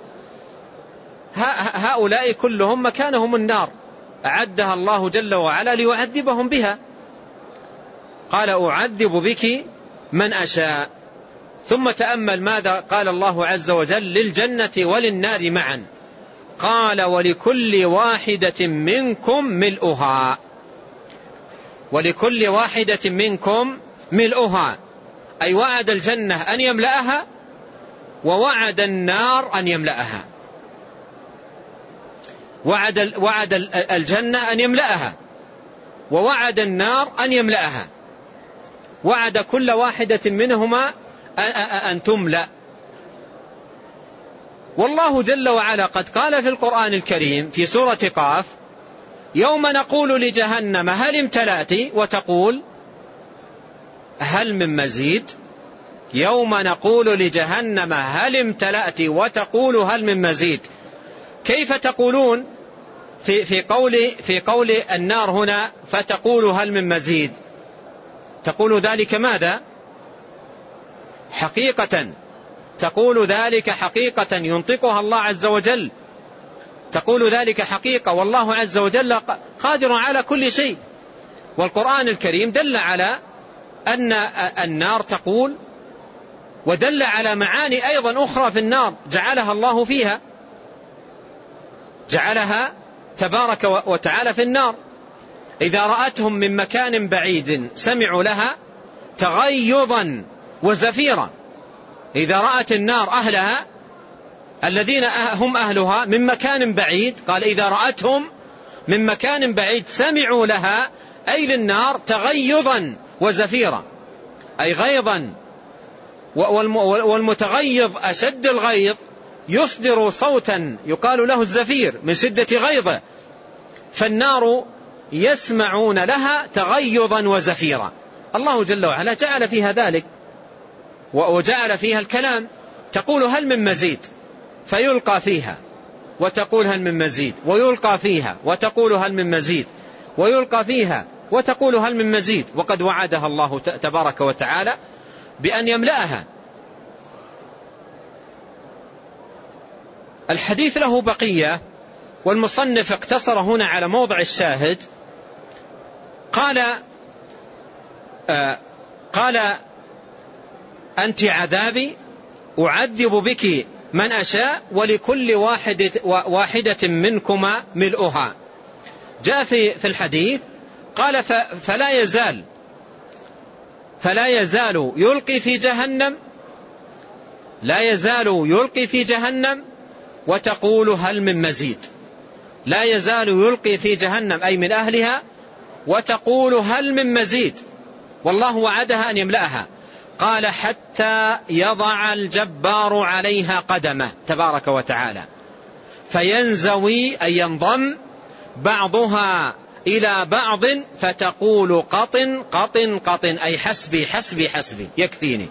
هؤلاء كلهم مكانهم النار، أعدها الله جل وعلا ليعذبهم بها. قال أعذب بك من أشاء. ثم تأمل ماذا قال الله عز وجل للجنة وللنار معا. قال ولكل واحدة منكم ملؤها، ولكل واحدة منكم ملؤها، أي وعد الجنة أن يملأها، ووعد النار أن يملأها. وعد وعد الجنة أن يملأها، ووعد النار أن يملأها. وعد كل واحدة منهما أن تملأ. والله جل وعلا قد قال في القرآن الكريم في سورة قاف: يوم نقول لجهنم هل امتلأت، وتقول هل من مزيد. يوم نقول لجهنم هل امتلأت وتقول هل من مزيد. كيف تقولون في في قول في قول النار هنا فتقول هل من مزيد؟ تقول ذلك ماذا؟ حقيقة، تقول ذلك حقيقة ينطقها الله عز وجل، تقول ذلك حقيقة، والله عز وجل قادر على كل شيء. والقرآن الكريم دل على أن النار تقول، ودل على معاني أيضا أخرى في النار جعلها الله فيها، جعلها تبارك وتعالى في النار. إذا رأتهم من مكان بعيد سمعوا لها تغيظا وزفيرا. إذا رأت النار أهلها الذين هم أهلها من مكان بعيد، قال إذا رأتهم من مكان بعيد سمعوا لها، أي للنار، تغيظا وزفيرا، أي غيظا. والمتغيظ أشد الغيظ يصدر صوتا يقال له الزفير من شدة غيظه، فالنار يسمعون لها تغيظا وزفيرا. الله جل وعلا جعل فيها ذلك، وجعل فيها الكلام. تقول هل من مزيد، فيلقى فيها وتقول هل من مزيد، ويلقى فيها وتقول هل من مزيد، ويلقى فيها وتقول هل من مزيد. وقد وعدها الله تبارك وتعالى بأن يملأها. الحديث له بقية، والمصنف اقتصر هنا على موضع الشاهد. قال آه قال أنت عذابي أعذب بك من أشاء ولكل واحدة, واحدة منكما ملؤها. جاء في, في الحديث قال فلا يزال فلا يزال يلقي في جهنم لا يزال يلقي في جهنم وتقول هل من مزيد. لا يزال يلقي في جهنم أي من أهلها وتقول هل من مزيد، والله وعدها أن يملأها. قال حتى يضع الجبار عليها قدمه تبارك وتعالى فينزوي أي ينضم بعضها إلى بعض فتقول قطن قطن قطن، أي حسبي حسبي حسبي يكفيني.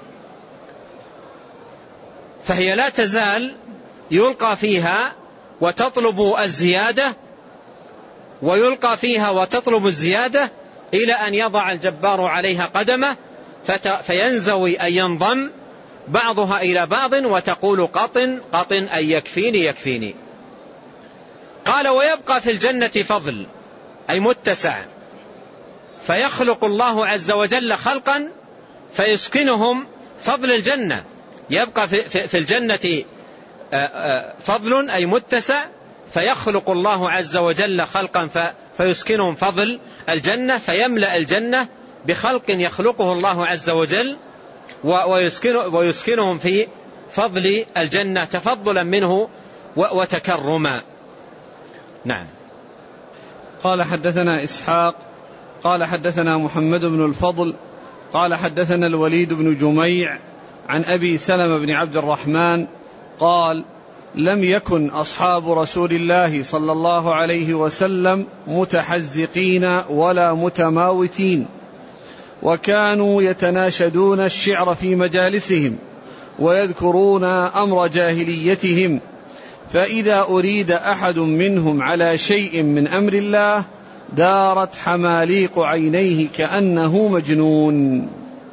فهي لا تزال يلقى فيها وتطلب الزيادة، ويلقى فيها وتطلب الزيادة إلى أن يضع الجبار عليها قدمه فينزوي أن ينضم بعضها إلى بعض وتقول قطن قطن أي يكفيني يكفيني. قال ويبقى في الجنة فضل أي متسع، فيخلق الله عز وجل خلقا فيسكنهم فضل الجنة. يبقى في الجنة فضل أي متسع، فيخلق الله عز وجل خلقا فيسكنهم فضل الجنة، فيملأ الجنة بخلق يخلقه الله عز وجل ويسكنهم في فضل الجنة تفضلا منه وتكرما. نعم. قال حدثنا إسحاق قال حدثنا محمد بن الفضل قال حدثنا الوليد بن جميع عن أبي سلمة بن عبد الرحمن قال لم يكن أصحاب رسول الله صلى الله عليه وسلم متحزقين ولا متماوتين، وكانوا يتناشدون الشعر في مجالسهم ويذكرون أمر جاهليتهم، فإذا أريد أحد منهم على شيء من أمر الله دارت حماليق عينيه كأنه مجنون.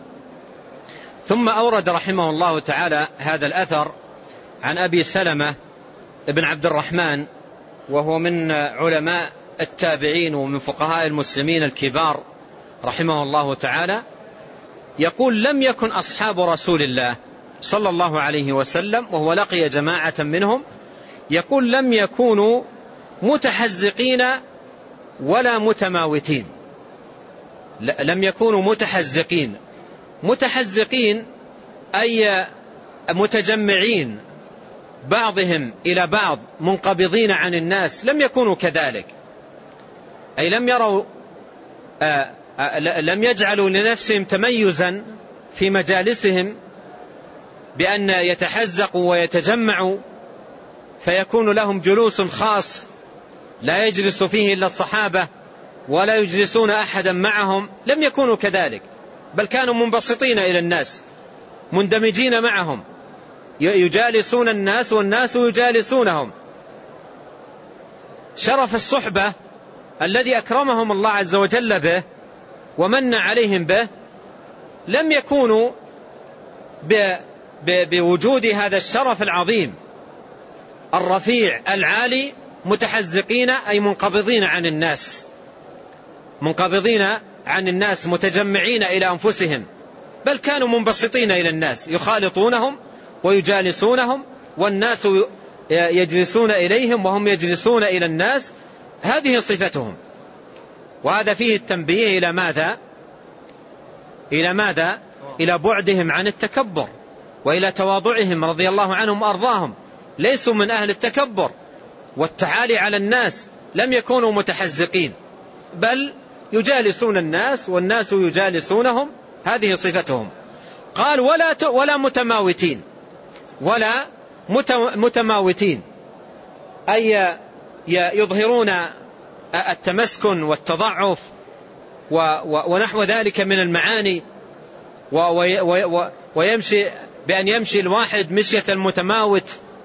ثم أورد رحمه الله تعالى هذا الأثر عن أبي سلمة ابن عبد الرحمن، وهو من علماء التابعين ومن فقهاء المسلمين الكبار رحمه الله تعالى، يقول: لم يكن أصحاب رسول الله صلى الله عليه وسلم، وهو لقي جماعة منهم، يقول: لم يكونوا متحزقين ولا متماوتين. لم يكونوا متحزقين. متحزقين أي متجمعين بعضهم إلى بعض منقبضين عن الناس، لم يكونوا كذلك، أي لم يروا آآ آآ لم يجعلوا لنفسهم تميزا في مجالسهم بأن يتحزقوا ويتجمعوا فيكون لهم جلوس خاص لا يجلس فيه إلا الصحابة ولا يجلسون أحدا معهم. لم يكونوا كذلك، بل كانوا منبسطين إلى الناس مندمجين معهم، يجالسون الناس والناس يجالسونهم. شرف الصحبة الذي أكرمهم الله عز وجل به ومن عليهم به لم يكونوا بوجود هذا الشرف العظيم الرفيع العالي متحزقين، أي منقبضين عن الناس، منقبضين عن الناس متجمعين إلى أنفسهم، بل كانوا منبسطين إلى الناس يخالطونهم ويجالسونهم، والناس يجلسون إليهم وهم يجلسون إلى الناس. هذه صفتهم. وهذا فيه التنبيه إلى ماذا؟ إلى ماذا؟ إلى بعدهم عن التكبر وإلى تواضعهم رضي الله عنهم وأرضاهم. ليسوا من أهل التكبر والتعالي على الناس، لم يكونوا متحزقين، بل يجالسون الناس والناس يجالسونهم. هذه صفتهم. قال: ولا ولا متماوتين، ولا متماوتين أي يظهرون التمسكن والتضعف ونحو ذلك من المعاني، ويمشي بأن يمشي الواحد مشية المتماوت،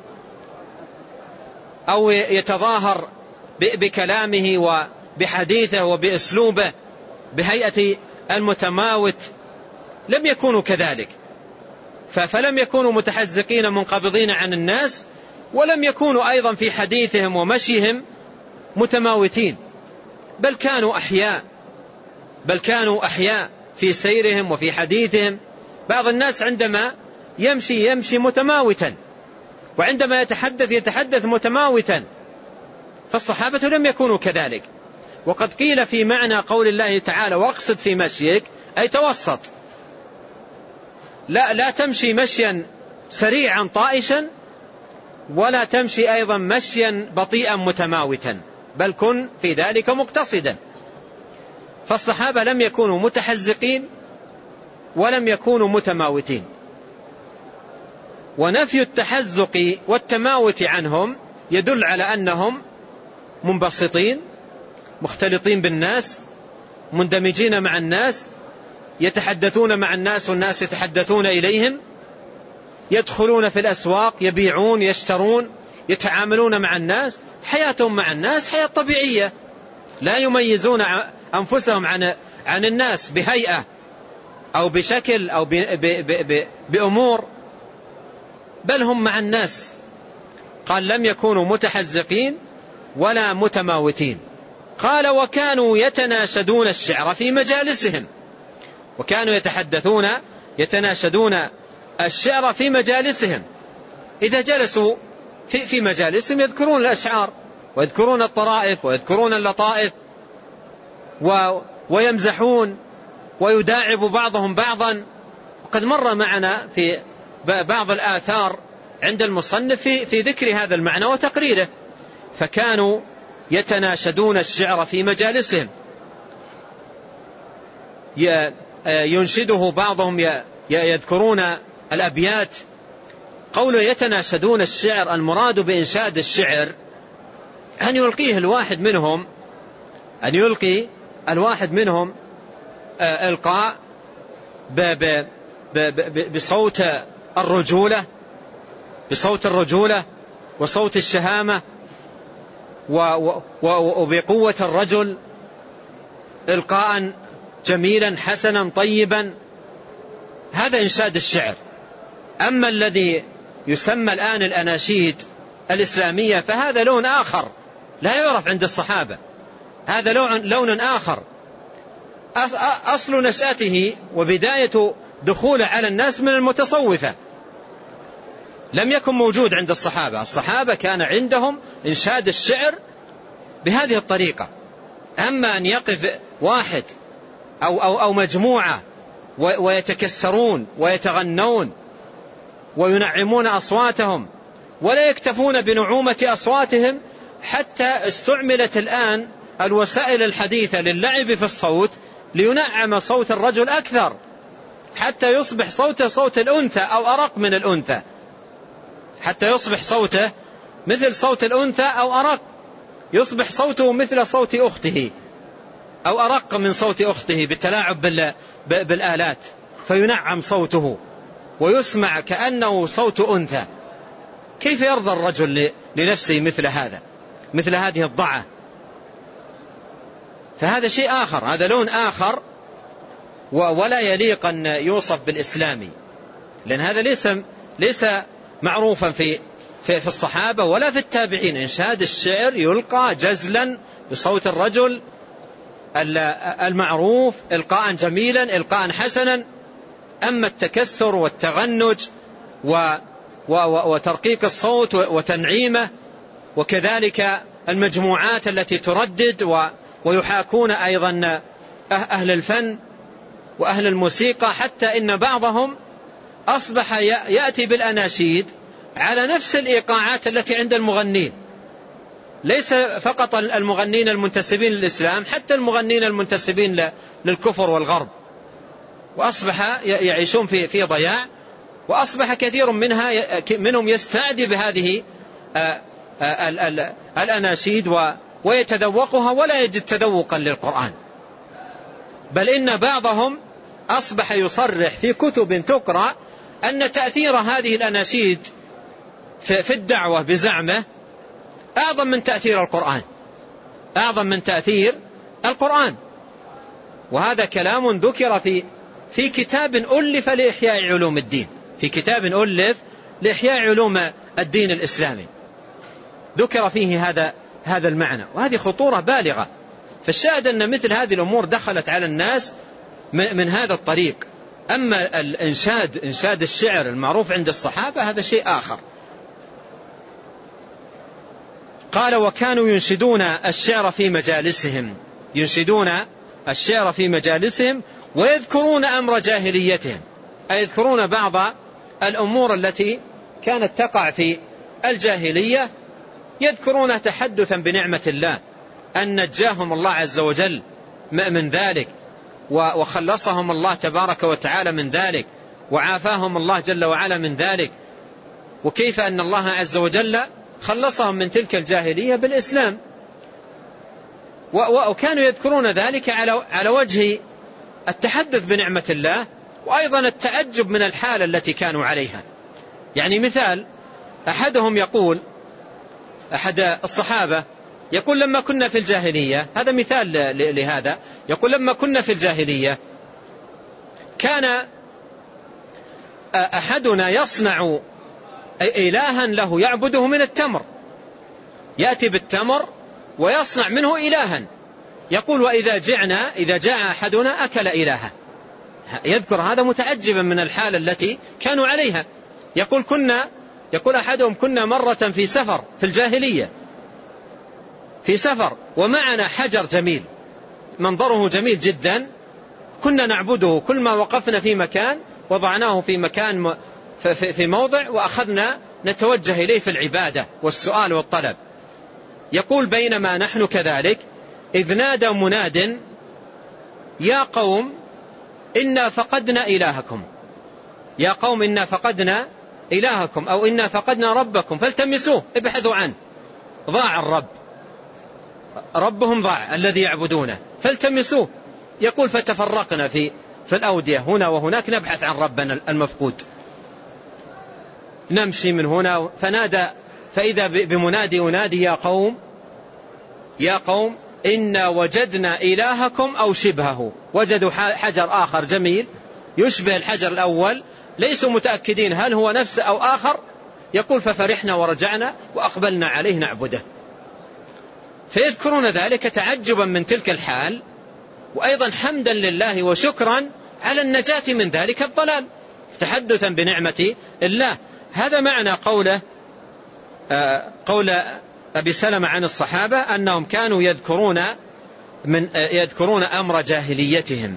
أو يتظاهر بكلامه وبحديثه وبأسلوبه بهيئة المتماوت. لم يكونوا كذلك، فلم يكونوا متحزقين منقبضين عن الناس، ولم يكونوا أيضا في حديثهم ومشيهم متماوتين، بل كانوا أحياء بل كانوا أحياء في سيرهم وفي حديثهم. بعض الناس عندما يمشي يمشي متماوتا، وعندما يتحدث يتحدث متماوتا، فالصحابة لم يكونوا كذلك. وقد قيل في معنى قول الله تعالى: واقصد في مشيك، أي توسط، لا, لا تمشي مشيا سريعا طائشا، ولا تمشي أيضا مشيا بطيئا متماوتا، بل كن في ذلك مقتصدا. فالصحابة لم يكونوا متحزقين ولم يكونوا متماوتين. ونفي التحزق والتماوت عنهم يدل على أنهم منبسطين مختلطين بالناس مندمجين مع الناس، يتحدثون مع الناس والناس يتحدثون إليهم، يدخلون في الأسواق يبيعون يشترون يتعاملون مع الناس، حياتهم مع الناس حياة طبيعية، لا يميزون أنفسهم عن عن الناس بهيئة أو بشكل أو ب ب ب ب بأمور، بل هم مع الناس. قال: لم يكونوا متحزقين ولا متماوتين. قال: وكانوا يتناشدون الشعر في مجالسهم، وكانوا يتحدثون يتناشدون الشعر في مجالسهم. إذا جلسوا في, في مجالسهم يذكرون الأشعار ويذكرون الطرائف ويذكرون اللطائف و ويمزحون ويداعب بعضهم بعضا. وقد مر معنا في بعض الآثار عند المصنف في, في ذكر هذا المعنى وتقريره. فكانوا يتناشدون الشعر في مجالسهم، ينشده بعضهم يذكرون الأبيات. قوله يتناشدون الشعر، المراد بإنشاد الشعر أن يلقيه الواحد منهم أن يلقي الواحد منهم إلقاء بصوت الرجولة بصوت الرجولة وصوت الشهامة وبقوة الرجل إلقاء جميلا حسنا طيبا. هذا إنشاد الشعر. أما الذي يسمى الآن الأناشيد الإسلامية فهذا لون آخر لا يعرف عند الصحابة، هذا لون آخر أصل نشأته وبداية دخوله على الناس من المتصوفة، لم يكن موجود عند الصحابة. الصحابة كان عندهم إنشاد الشعر بهذه الطريقة. أما أن يقف واحد أو, أو, أو مجموعة ويتكسرون ويتغنون وينعمون أصواتهم ولا يكتفون بنعومة أصواتهم، حتى استعملت الآن الوسائل الحديثة للعب في الصوت لينعم صوت الرجل أكثر حتى يصبح صوته صوت الأنثى أو أرق من الأنثى، حتى يصبح صوته مثل صوت الأنثى أو أرق، يصبح صوته مثل صوت أخته أو أرق من صوت أخته بالتلاعب بالآلات، فينعم صوته ويسمع كأنه صوت أنثى. كيف يرضى الرجل لنفسه مثل هذا، مثل هذه الضعة؟ فهذا شيء آخر، هذا لون آخر ولا يليق أن يوصف بالإسلامي، لأن هذا ليس ليس معروفا في في في الصحابة ولا في التابعين. إنشاد الشعر يلقى جزلا بصوت الرجل المعروف إلقاء جميلا إلقاء حسنا. أما التكسر والتغنج وترقيق الصوت وتنعيمه، وكذلك المجموعات التي تردد ويحاكون أيضا أهل الفن وأهل الموسيقى، حتى إن بعضهم أصبح يأتي بالأناشيد على نفس الإيقاعات التي عند المغنين، ليس فقط المغنين المنتسبين للإسلام، حتى المغنين المنتسبين للكفر والغرب، وأصبح يعيشون في في ضياع. وأصبح كثير منها منهم يستعدي بهذه الأناشيد ويتذوقها ولا يجد تذوقا للقرآن، بل إن بعضهم أصبح يصرح في كتب تقرأ أن تأثير هذه الأناشيد في الدعوة بزعمه أعظم من تأثير القرآن، أعظم من تأثير القرآن. وهذا كلام ذكر في في كتاب ألف لإحياء علوم الدين، في كتاب ألف لإحياء علوم الدين الإسلامي ذكر فيه هذا هذا المعنى، وهذه خطورة بالغة. فالشاهد أن مثل هذه الأمور دخلت على الناس من هذا الطريق. أما الإنشاد إنشاد الشعر المعروف عند الصحابة هذا شيء آخر. قال: وكانوا ينشدون الشعر في مجالسهم، ينشدون الشعر في مجالسهم ويذكرون أمر جاهليتهم، أي يذكرون بعض الأمور التي كانت تقع في الجاهلية، يذكرون تحدثا بنعمة الله أن نجاهم الله عز وجل من ذلك، وخلصهم الله تبارك وتعالى من ذلك، وعافاهم الله جل وعلا من ذلك، وكيف أن الله عز وجل خلصهم من تلك الجاهلية بالإسلام. وكانوا يذكرون ذلك على وجه التحدث بنعمة الله، وأيضا التعجب من الحالة التي كانوا عليها. يعني مثال، أحدهم يقول، أحد الصحابة يقول: لما كنا في الجاهلية، هذا مثال لهذا، يقول: لما كنا في الجاهلية كان أحدنا يصنع إلها له يعبده من التمر، يأتي بالتمر ويصنع منه إلها. يقول: وإذا جعنا إذا جاء أحدنا أكل إلها. يذكر هذا متعجبا من الحالة التي كانوا عليها. يقول كنا يقول أحدهم: كنا مرة في سفر في الجاهلية، في سفر ومعنا حجر جميل منظره جميل جدا، كنا نعبده، كل ما وقفنا في مكان وضعناه في مكان في موضع وأخذنا نتوجه إليه في العبادة والسؤال والطلب. يقول: بينما نحن كذلك إذ نادى مناد: يا قوم إنا فقدنا إلهكم، يا قوم إنا فقدنا إلهكم، أو إنا فقدنا ربكم فالتمسوه، ابحثوا عنه، ضاع الرب، ربهم ضاع الذي يعبدونه فالتمسوه. يقول: فتفرقنا في في الأودية هنا وهناك نبحث عن ربنا المفقود، نمشي من هنا فنادى فإذا بمنادي ينادي يا قوم يا قوم إنا وجدنا إلهكم أو شبهه. وجدوا حجر آخر جميل يشبه الحجر الأول، ليسوا متأكدين هل هو نفسه أو آخر، يقول ففرحنا ورجعنا وأقبلنا عليه نعبده. فيذكرون ذلك تعجبا من تلك الحال، وأيضا حمدا لله وشكرا على النجاة من ذلك الضلال، تحدثا بنعمة الله. هذا معنى قوله قول أبي سلمة عن الصحابة أنهم كانوا يذكرون من يذكرون أمر جاهليتهم.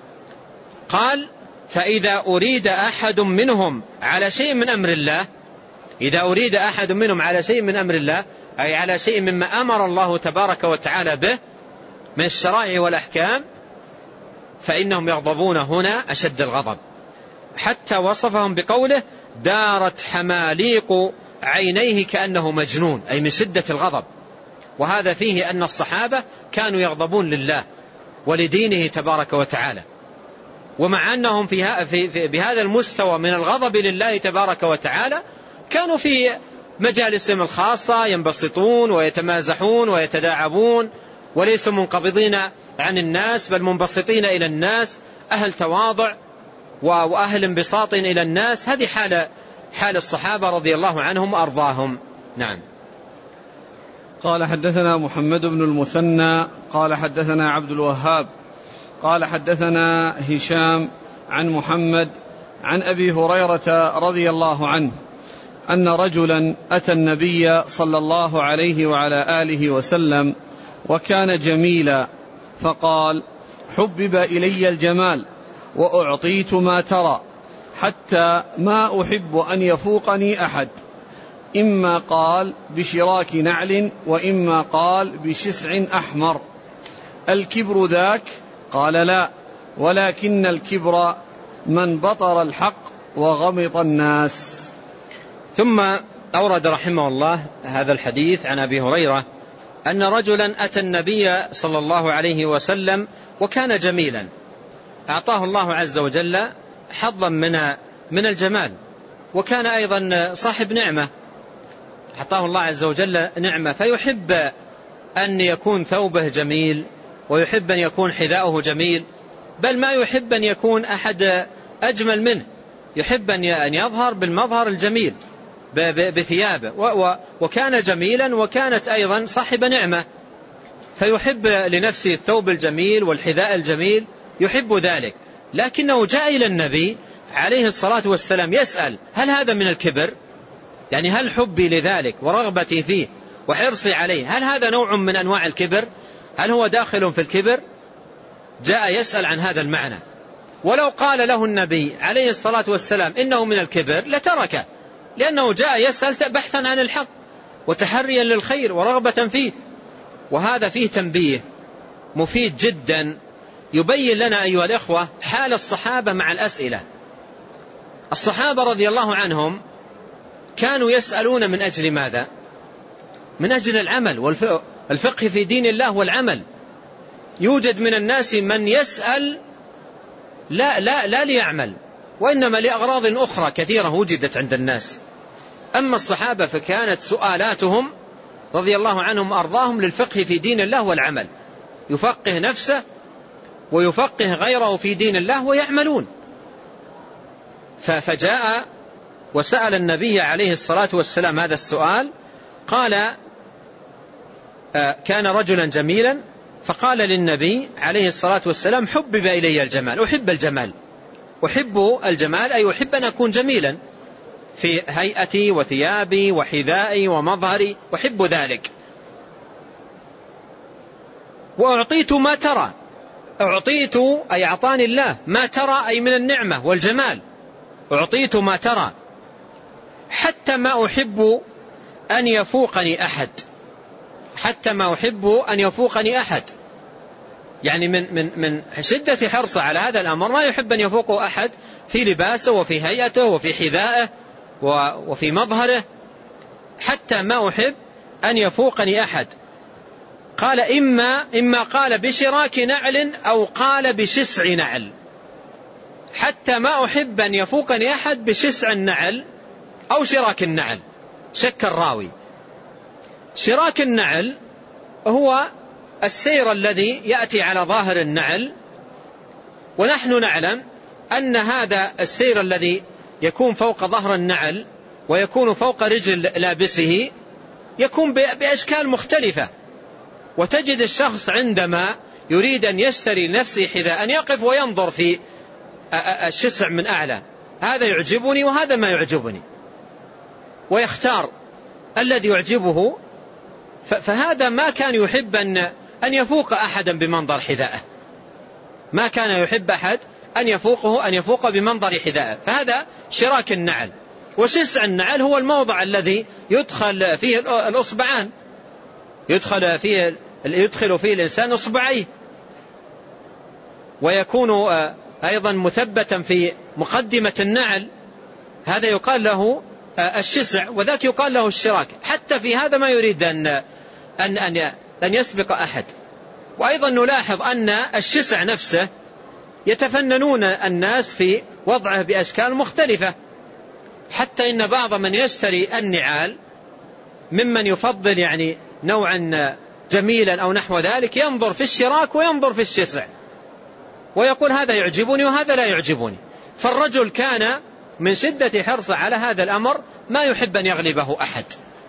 قال فإذا أريد أحد منهم على شيء من أمر الله، إذا أريد أحد منهم على شيء من أمر الله أي على شيء مما أمر الله تبارك وتعالى به من الشرائع والأحكام، فإنهم يغضبون هنا أشد الغضب، حتى وصفهم بقوله دارت حماليق عينيه كأنه مجنون، أي من شدة الغضب. وهذا فيه أن الصحابة كانوا يغضبون لله ولدينه تبارك وتعالى، ومع أنهم في في بهذا المستوى من الغضب لله تبارك وتعالى كانوا في مجالسهم الخاصة ينبسطون ويتمازحون ويتداعبون، وليسوا منقبضين عن الناس بل منبسطين إلى الناس، أهل تواضع وأهل انبساط إلى الناس. هذه حال حال الصحابة رضي الله عنهم وأرضاهم. نعم. قال حدثنا محمد بن المثنى قال حدثنا عبد الوهاب قال حدثنا هشام عن محمد عن أبي هريرة رضي الله عنه أن رجلا أتى النبي صلى الله عليه وعلى آله وسلم وكان جميلا، فقال حبب إلي الجمال وأعطيت ما ترى حتى ما أحب أن يفوقني أحد، إما قال بشراك نعل وإما قال بشسع أحمر، الكبر ذاك؟ قال لا، ولكن الكبر من بطر الحق وغمط الناس. ثم أورد رحمه الله هذا الحديث عن أبي هريرة أن رجلا أتى النبي صلى الله عليه وسلم وكان جميلا، أعطاه الله عز وجل حظا من من الجمال، وكان أيضا صاحب نعمة، أعطاه الله عز وجل نعمة، فيحب أن يكون ثوبه جميل ويحب أن يكون حذاؤه جميل، بل ما يحب أن يكون أحد أجمل منه، يحب أن يظهر بالمظهر الجميل بثيابه، وكان جميلا وكانت أيضا صاحب نعمة، فيحب لنفسه الثوب الجميل والحذاء الجميل، يحب ذلك. لكنه جاء إلى النبي عليه الصلاة والسلام يسأل هل هذا من الكبر؟ يعني هل حبي لذلك ورغبتي فيه وحرصي عليه هل هذا نوع من أنواع الكبر؟ هل هو داخل في الكبر؟ جاء يسأل عن هذا المعنى. ولو قال له النبي عليه الصلاة والسلام إنه من الكبر لتركه، لأنه جاء يسأل بحثا عن الحق وتحريا للخير ورغبة فيه. وهذا فيه تنبيه مفيد جدا يبين لنا أيها الإخوة حال الصحابة مع الأسئلة. الصحابة رضي الله عنهم كانوا يسألون من أجل ماذا؟ من أجل العمل والفقه في دين الله والعمل. يوجد من الناس من يسأل لا, لا, لا ليعمل، وإنما لأغراض أخرى كثيرة وجدت عند الناس. أما الصحابة فكانت سؤالاتهم رضي الله عنهم أرضاهم للفقه في دين الله والعمل، يفقه نفسه ويفقه غيره في دين الله ويعملون. فجاء وسأل النبي عليه الصلاة والسلام هذا السؤال، قال كان رجلا جميلا، فقال للنبي عليه الصلاة والسلام حبب إلي الجمال، أحب الجمال، أحب الجمال أي أحب أن أكون جميلا في هيئتي وثيابي وحذائي ومظهري، أحب ذلك. وأعطيت ما ترى، أعطيت أي أعطاني الله ما ترى أي من النعمة والجمال، أعطيت ما ترى حتى ما أحب أن يفوقني أحد، حتى ما أحب أن يفوقني أحد، يعني من, من, من شدة حرصه على هذا الأمر ما يحب أن يفوقه أحد في لباسه وفي هيئته وفي حذائه وفي مظهره، حتى ما أحب أن يفوقني أحد. قال إما, إما قال بشراك نعل أو قال بشسع نعل، حتى ما أحب أن يفوقني أحد بشسع النعل أو شراك النعل. شك الراوي. شراك النعل هو السير الذي يأتي على ظاهر النعل، ونحن نعلم أن هذا السير الذي يكون فوق ظهر النعل ويكون فوق رجل لابسه يكون بأشكال مختلفة، وتجد الشخص عندما يريد أن يشتري لنفسه حذاء أن يقف وينظر في الشسع من أعلى، هذا يعجبني وهذا ما يعجبني، ويختار الذي يعجبه. فهذا ما كان يحب أن أن يفوق أحدا بمنظر حذاءه، ما كان يحب أحد أن يفوقه أن يفوق بمنظر حذاءه. فهذا شراك النعل. وشسع النعل هو الموضع الذي يدخل فيه الأصبعان، يدخل فيه يدخل فيه الإنسان أصبعيه، ويكون أيضا مثبتا في مقدمة النعل، هذا يقال له الشسع وذاك يقال له الشراك. حتى في هذا ما يريد أن أن أن أن يسبق أحد. وأيضا نلاحظ أن الشسع نفسه يتفننون الناس في وضعه بأشكال مختلفة، حتى إن بعض من يشتري النعال ممن يفضل يعني نوعا جميلا أو نحو ذلك ينظر في الشراك وينظر في الشسع ويقول هذا يعجبني وهذا لا يعجبني. فالرجل كان من شدة حرصه على هذا الأمر ما يحب أن يغلبه أحد.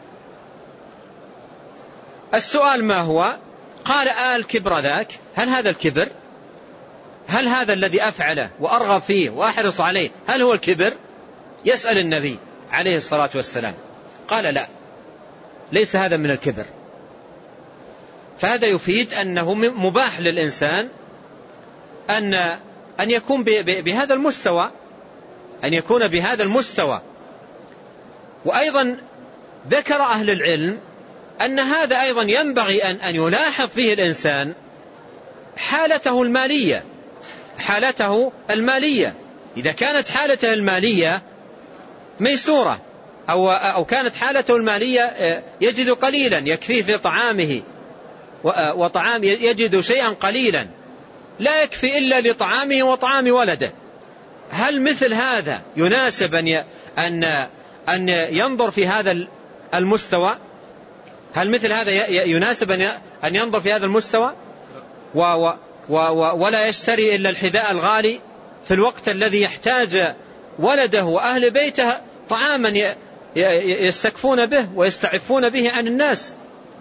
السؤال ما هو؟ قال آل كبر ذاك، هل هذا الكبر؟ هل هذا الذي أفعله وأرغب فيه وأحرص عليه هل هو الكبر؟ يسأل النبي عليه الصلاة والسلام. قال لا، ليس هذا من الكبر. فهذا يفيد أنه مباح للإنسان أن أن يكون بهذا المستوى، أن يكون بهذا المستوى. وأيضا ذكر أهل العلم أن هذا أيضا ينبغي أن أن يلاحظ فيه الإنسان حالته المالية، حالته المالية. إذا كانت حالته المالية ميسورة أو أو كانت حالته المالية يجد قليلا يكفيه في طعامه، وطعام يجد شيئا قليلا لا يكفي إلا لطعامه وطعام ولده، هل مثل هذا يناسب أن أن أن ينظر في هذا المستوى؟ هل مثل هذا يناسب أن ينظر في هذا المستوى و و و ولا يشتري إلا الحذاء الغالي في الوقت الذي يحتاج ولده وأهل بيته طعاما يستكفون به ويستعفون به عن الناس؟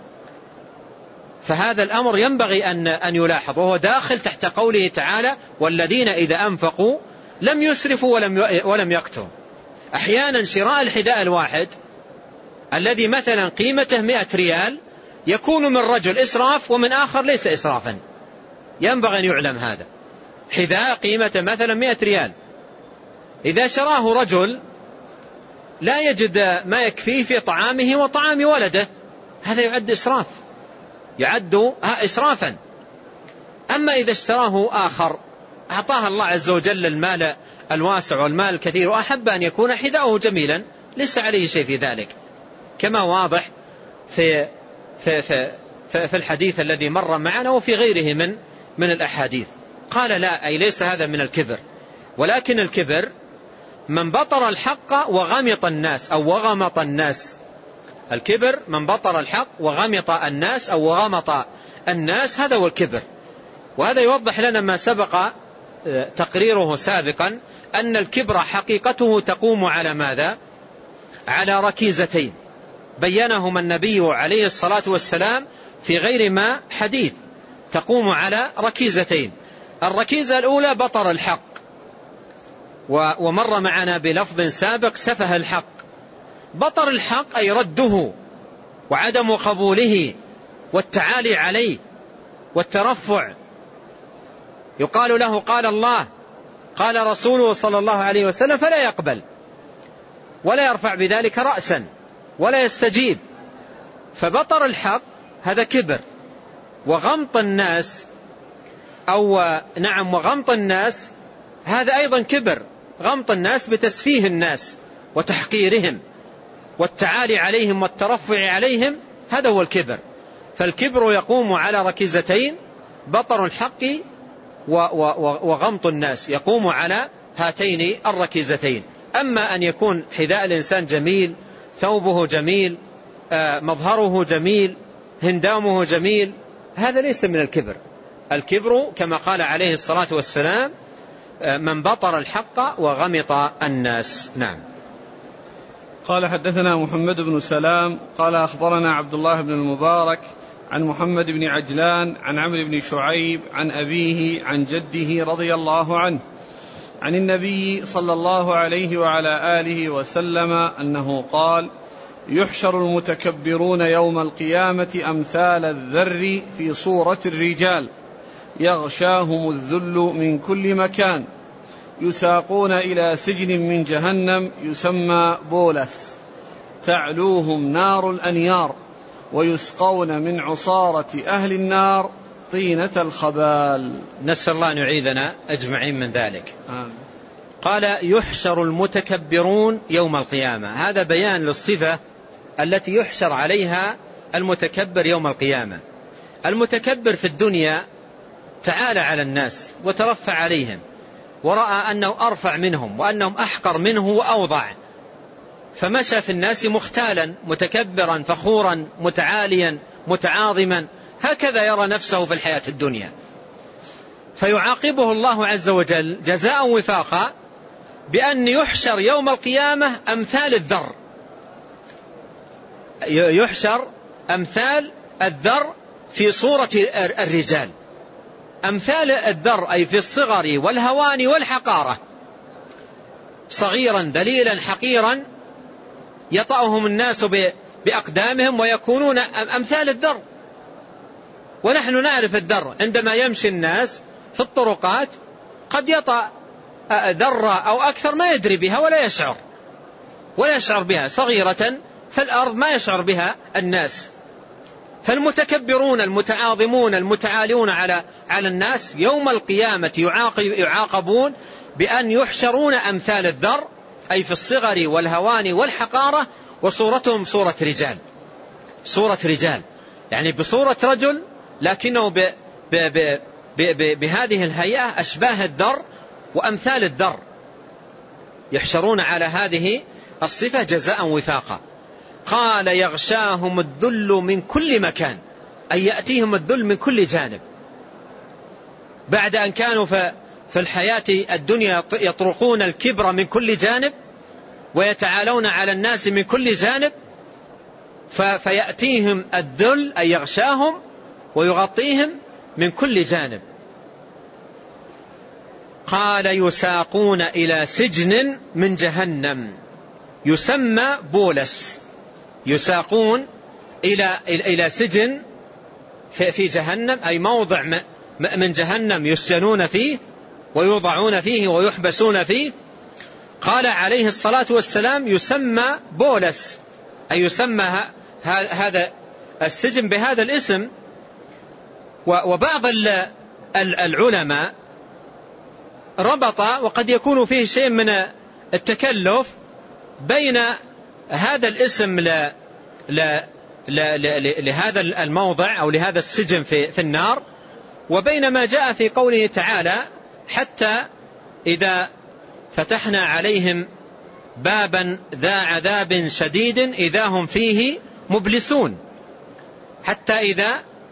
فهذا الأمر ينبغي أن أن يلاحظ، وهو داخل تحت قوله تعالى والذين إذا أنفقوا لم يسرفوا ولم ولم يقتروا. أحيانا شراء الحذاء الواحد الذي مثلا قيمته مئة ريال يكون من رجل إسراف ومن آخر ليس إسرافا، ينبغي أن يعلم هذا. حذاء قيمته مثلا مئة ريال، إذا شراه رجل لا يجد ما يكفيه في طعامه وطعام ولده، هذا يعد إسراف، يعد إسرافا. أما إذا اشتراه آخر أعطاه الله عز وجل المال الواسع والمال الكثير وأحب أن يكون حذاؤه جميلا ليس عليه شيء في ذلك، كما واضح في في في في, في الحديث الذي مر معنا وفي غيره من من الأحاديث. قال لا، أي ليس هذا من الكبر، ولكن الكبر من بطر الحق وغمط الناس أو وغمط الناس. الكبر من بطر الحق وغمط الناس أو وغمط الناس، هذا هو الكبر. وهذا يوضح لنا ما سبق تقريره سابقا، أن الكبر حقيقته تقوم على ماذا؟ على ركيزتين بينهما النبي عليه الصلاة والسلام في غير ما حديث، تقوم على ركيزتين. الركيزة الأولى بطر الحق، ومر معنا بلفظ سابق سفه الحق. بطر الحق أي رده وعدم قبوله والتعالي عليه والترفع، يقال له قال الله قال رسوله صلى الله عليه وسلم فلا يقبل ولا يرفع بذلك رأسا ولا يستجيب. فبطر الحق هذا كبر. وغمط الناس أو نعم وغمط الناس هذا أيضا كبر. غمط الناس بتسفيه الناس وتحقيرهم والتعالي عليهم والترفع عليهم، هذا هو الكبر. فالكبر يقوم على ركيزتين، بطر الحق وغمط الناس يقوم على هاتين الركيزتين. أما أن يكون حذاء الإنسان جميل، ثوبه جميل، مظهره جميل، هندامه جميل، هذا ليس من الكبر. الكبر كما قال عليه الصلاة والسلام من بطر الحق وغمط الناس. نعم. قال حدثنا محمد بن سلام قال أخبرنا عبد الله بن المبارك عن محمد بن عجلان عن عمرو بن شعيب عن أبيه عن جده رضي الله عنه عن النبي صلى الله عليه وعلى آله وسلم أنه قال: يحشر المتكبرون يوم القيامة أمثال الذر في صورة الرجال، يغشاهم الذل من كل مكان، يساقون إلى سجن من جهنم يسمى بولس، تعلوهم نار الأنيار، ويسقون من عصارة أهل النار طينة الخبال. نسأل الله أن يعيذنا أجمعين من ذلك. آمين. قال: يحشر المتكبرون يوم القيامة، هذا بيان للصفة التي يحشر عليها المتكبر يوم القيامة. المتكبر في الدنيا تعالى على الناس وترفع عليهم، ورأى أنه أرفع منهم وأنهم أحقر منه وأوضع، فمشى في الناس مختالا متكبرا فخورا متعاليا متعاظما، هكذا يرى نفسه في الحياة الدنيا. فيعاقبه الله عز وجل جزاء وفاقا بأن يحشر يوم القيامة أمثال الذر، يحشر أمثال الذر في صورة الرجال. أمثال الذر أي في الصغر والهوان والحقارة، صغيرا دليلا حقيرا يطأهم الناس بأقدامهم ويكونون أمثال الذر. ونحن نعرف الذر عندما يمشي الناس في الطرقات قد يطأ ذرة أو أكثر ما يدري بها ولا يشعر ولا يشعر بها، صغيرة في الأرض ما يشعر بها الناس. فالمتكبرون المتعاظمون المتعالون على على الناس يوم القيامة يعاقبون بأن يحشرون أمثال الذر أي في الصغر والهوان والحقارة، وصورتهم صورة رجال، صورة رجال يعني بصورة رجل لكنه ب ب ب ب بهذه الهيئة أشباه الذر وأمثال الذر، يحشرون على هذه الصفة جزاء وفاقا. قال: يغشاهم الذل من كل مكان، أي يأتيهم الذل من كل جانب. بعد أن كانوا في الحياة الدنيا يطرقون الكبر من كل جانب ويتعالون على الناس من كل جانب، فيأتيهم الذل أي يغشاهم ويغطيهم من كل جانب. قال: يساقون إلى سجن من جهنم يسمى بولس، يساقون إلى إلى سجن في جهنم أي موضع من جهنم يسجنون فيه ويوضعون فيه ويحبسون فيه. قال عليه الصلاة والسلام: يسمى بولس، أي يسمى هذا السجن بهذا الاسم. وبعض العلماء ربط، وقد يكون فيه شيء من التكلف، بين هذا الاسم ل ل لهذا الموضع أو لهذا السجن في في النار، وبين ما جاء في قوله تعالى: حتى إذا فتحنا عليهم بابا ذا عذاب شديد إذا هم فيه مبلسون. حتى إذا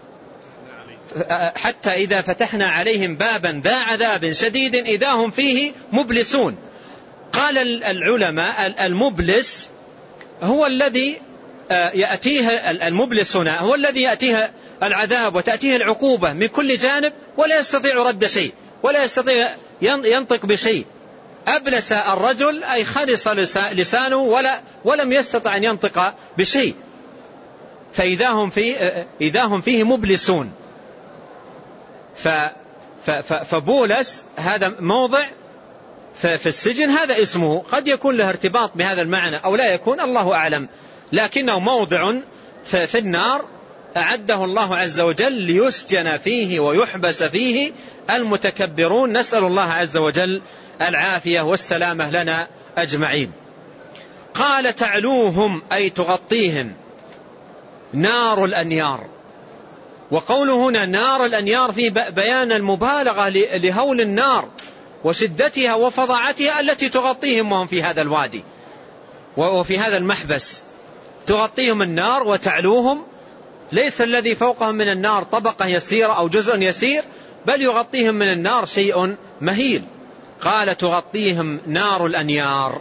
حتى إذا فتحنا عليهم بابا ذا عذاب شديد إذا هم فيه مبلسون. قال العلماء: المبلس هو الذي يأتيه، المبلس هنا هو الذي يأتيه العذاب وتأتيه العقوبة من كل جانب ولا يستطيع رد شيء ولا يستطيع ينطق بشيء. أبلس الرجل أي خلص لسانه ولا ولم يستطع أن ينطق بشيء، فإذا هم فيه, إذا هم فيه مبلسون. فبولس هذا موضع في السجن، هذا اسمه، قد يكون له ارتباط بهذا المعنى أو لا يكون، الله أعلم، لكنه موضع في النار أعده الله عز وجل ليسجن فيه ويحبس فيه المتكبرون. نسأل الله عز وجل العافية والسلامة لنا أجمعين. قال: تعلوهم أي تغطيهم نار الأنيار. وقوله هنا نار الأنيار في بيان المبالغة لهول النار وشدتها وفظاعتها التي تغطيهم وهم في هذا الوادي وفي هذا المحبس. تغطيهم النار وتعلوهم، ليس الذي فوقهم من النار طبقة يسيرة أو جزء يسير، بل يغطيهم من النار شيء مهيل. قال تغطيهم نار الأنيار.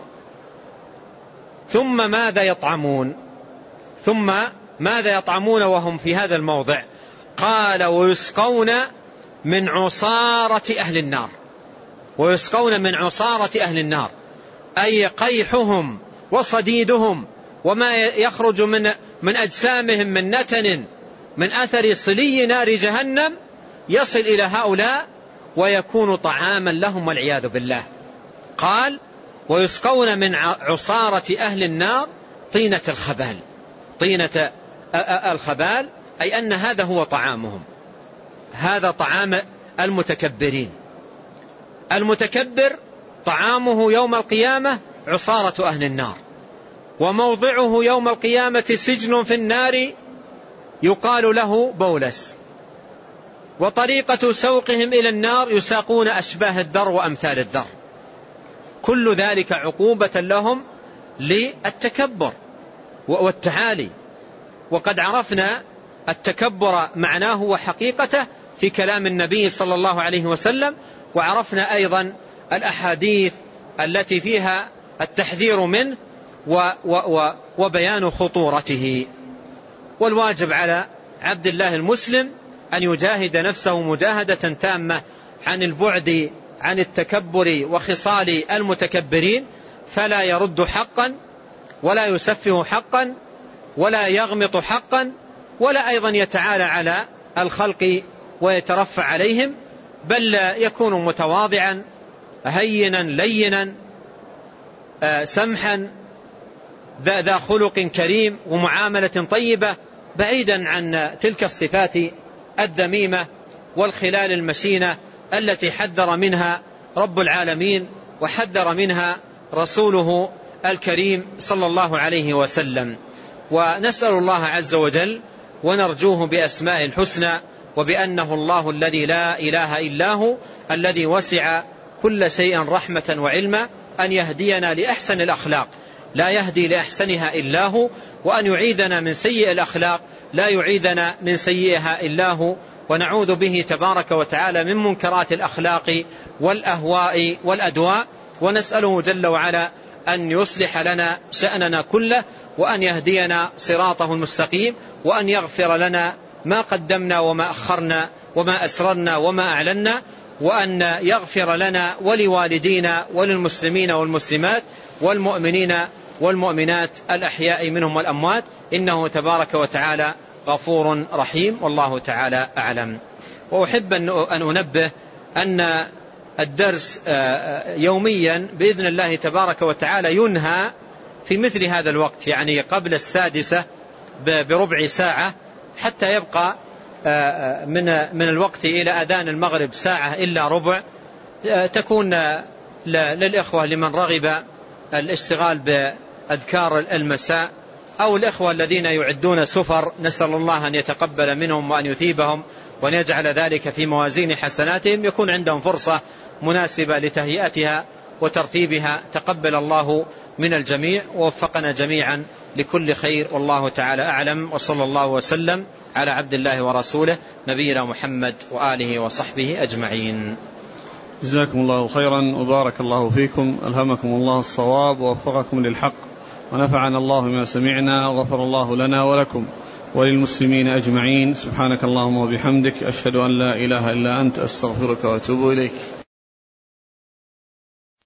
ثم ماذا يطعمون؟ ثم ماذا يطعمون وهم في هذا الموضع؟ قال ويسقون من عصارة أهل النار. ويسقون من عصارة أهل النار أي قيحهم وصديدهم وما يخرج من من أجسامهم من نتن من أثر صلي نار جهنم يصل إلى هؤلاء ويكون طعاما لهم والعياذ بالله. قال ويسقون من عصارة أهل النار طينة الخبال. طينة الخبال أي أن هذا هو طعامهم، هذا طعام المتكبرين. المتكبر طعامه يوم القيامة عصارة أهل النار، وموضعه يوم القيامة سجن في النار يقال له بولس، وطريقة سوقهم إلى النار يساقون أشباه الذر وأمثال الذر. كل ذلك عقوبة لهم للتكبر والتعالي. وقد عرفنا التكبر معناه وحقيقته في كلام النبي صلى الله عليه وسلم، وعرفنا أيضا الأحاديث التي فيها التحذير منه وبيان خطورته. والواجب على عبد الله المسلم أن يجاهد نفسه مجاهدة تامة عن البعد عن التكبر وخصال المتكبرين، فلا يرد حقا ولا يسفه حقا ولا يغمط حقا ولا أيضا يتعالى على الخلق ويترفع عليهم، بل يكون متواضعا هينا لينا سمحا ذا خلق كريم ومعاملة طيبة، بعيدا عن تلك الصفات الذميمة والخلال المشينة التي حذر منها رب العالمين وحذر منها رسوله الكريم صلى الله عليه وسلم. ونسأل الله عز وجل ونرجوه بأسماء الحسنى وبأنه الله الذي لا إله إلا هو الذي وسع كل شيء رحمة وعلما أن يهدينا لأحسن الأخلاق لا يهدي لأحسنها إلا هو، وأن يعيذنا من سيء الأخلاق لا يعيذنا من سيئها إلا هو، ونعوذ به تبارك وتعالى من منكرات الأخلاق والأهواء والأدواء. ونسأله جل وعلا أن يصلح لنا شأننا كله، وأن يهدينا صراطه المستقيم، وأن يغفر لنا ما قدمنا وما أخرنا وما أسررنا وما أعلنا، وأن يغفر لنا ولوالدينا وللمسلمين والمسلمات والمؤمنين والمؤمنات الأحياء منهم والأموات، إنه تبارك وتعالى غفور رحيم، والله تعالى أعلم. وأحب أن أنبه أن الدرس يوميا بإذن الله تبارك وتعالى ينهى في مثل هذا الوقت، يعني قبل السادسة بربع ساعة، حتى يبقى من من الوقت إلى أذان المغرب ساعة إلا ربع، تكون للإخوة لمن رغب الاشتغال بأذكار المساء، أو الإخوة الذين يعدون سفر، نسأل الله أن يتقبل منهم وأن يثيبهم وأن يجعل ذلك في موازين حسناتهم، يكون عندهم فرصة مناسبة لتهيئتها وترتيبها. تقبل الله من الجميع ووفقنا جميعا لكل خير، والله تعالى أعلم. وصلى الله وسلم على عبد الله ورسوله نبينا محمد وآله وصحبه أجمعين. جزاكم الله خيرا وبارك الله فيكم، ألهمكم الله الصواب ووفقكم للحق، ونفعنا الله بما سمعنا، وغفر الله لنا ولكم وللمسلمين أجمعين. سبحانك اللهم وبحمدك، أشهد أن لا إله إلا أنت، أستغفرك وأتوب إليك.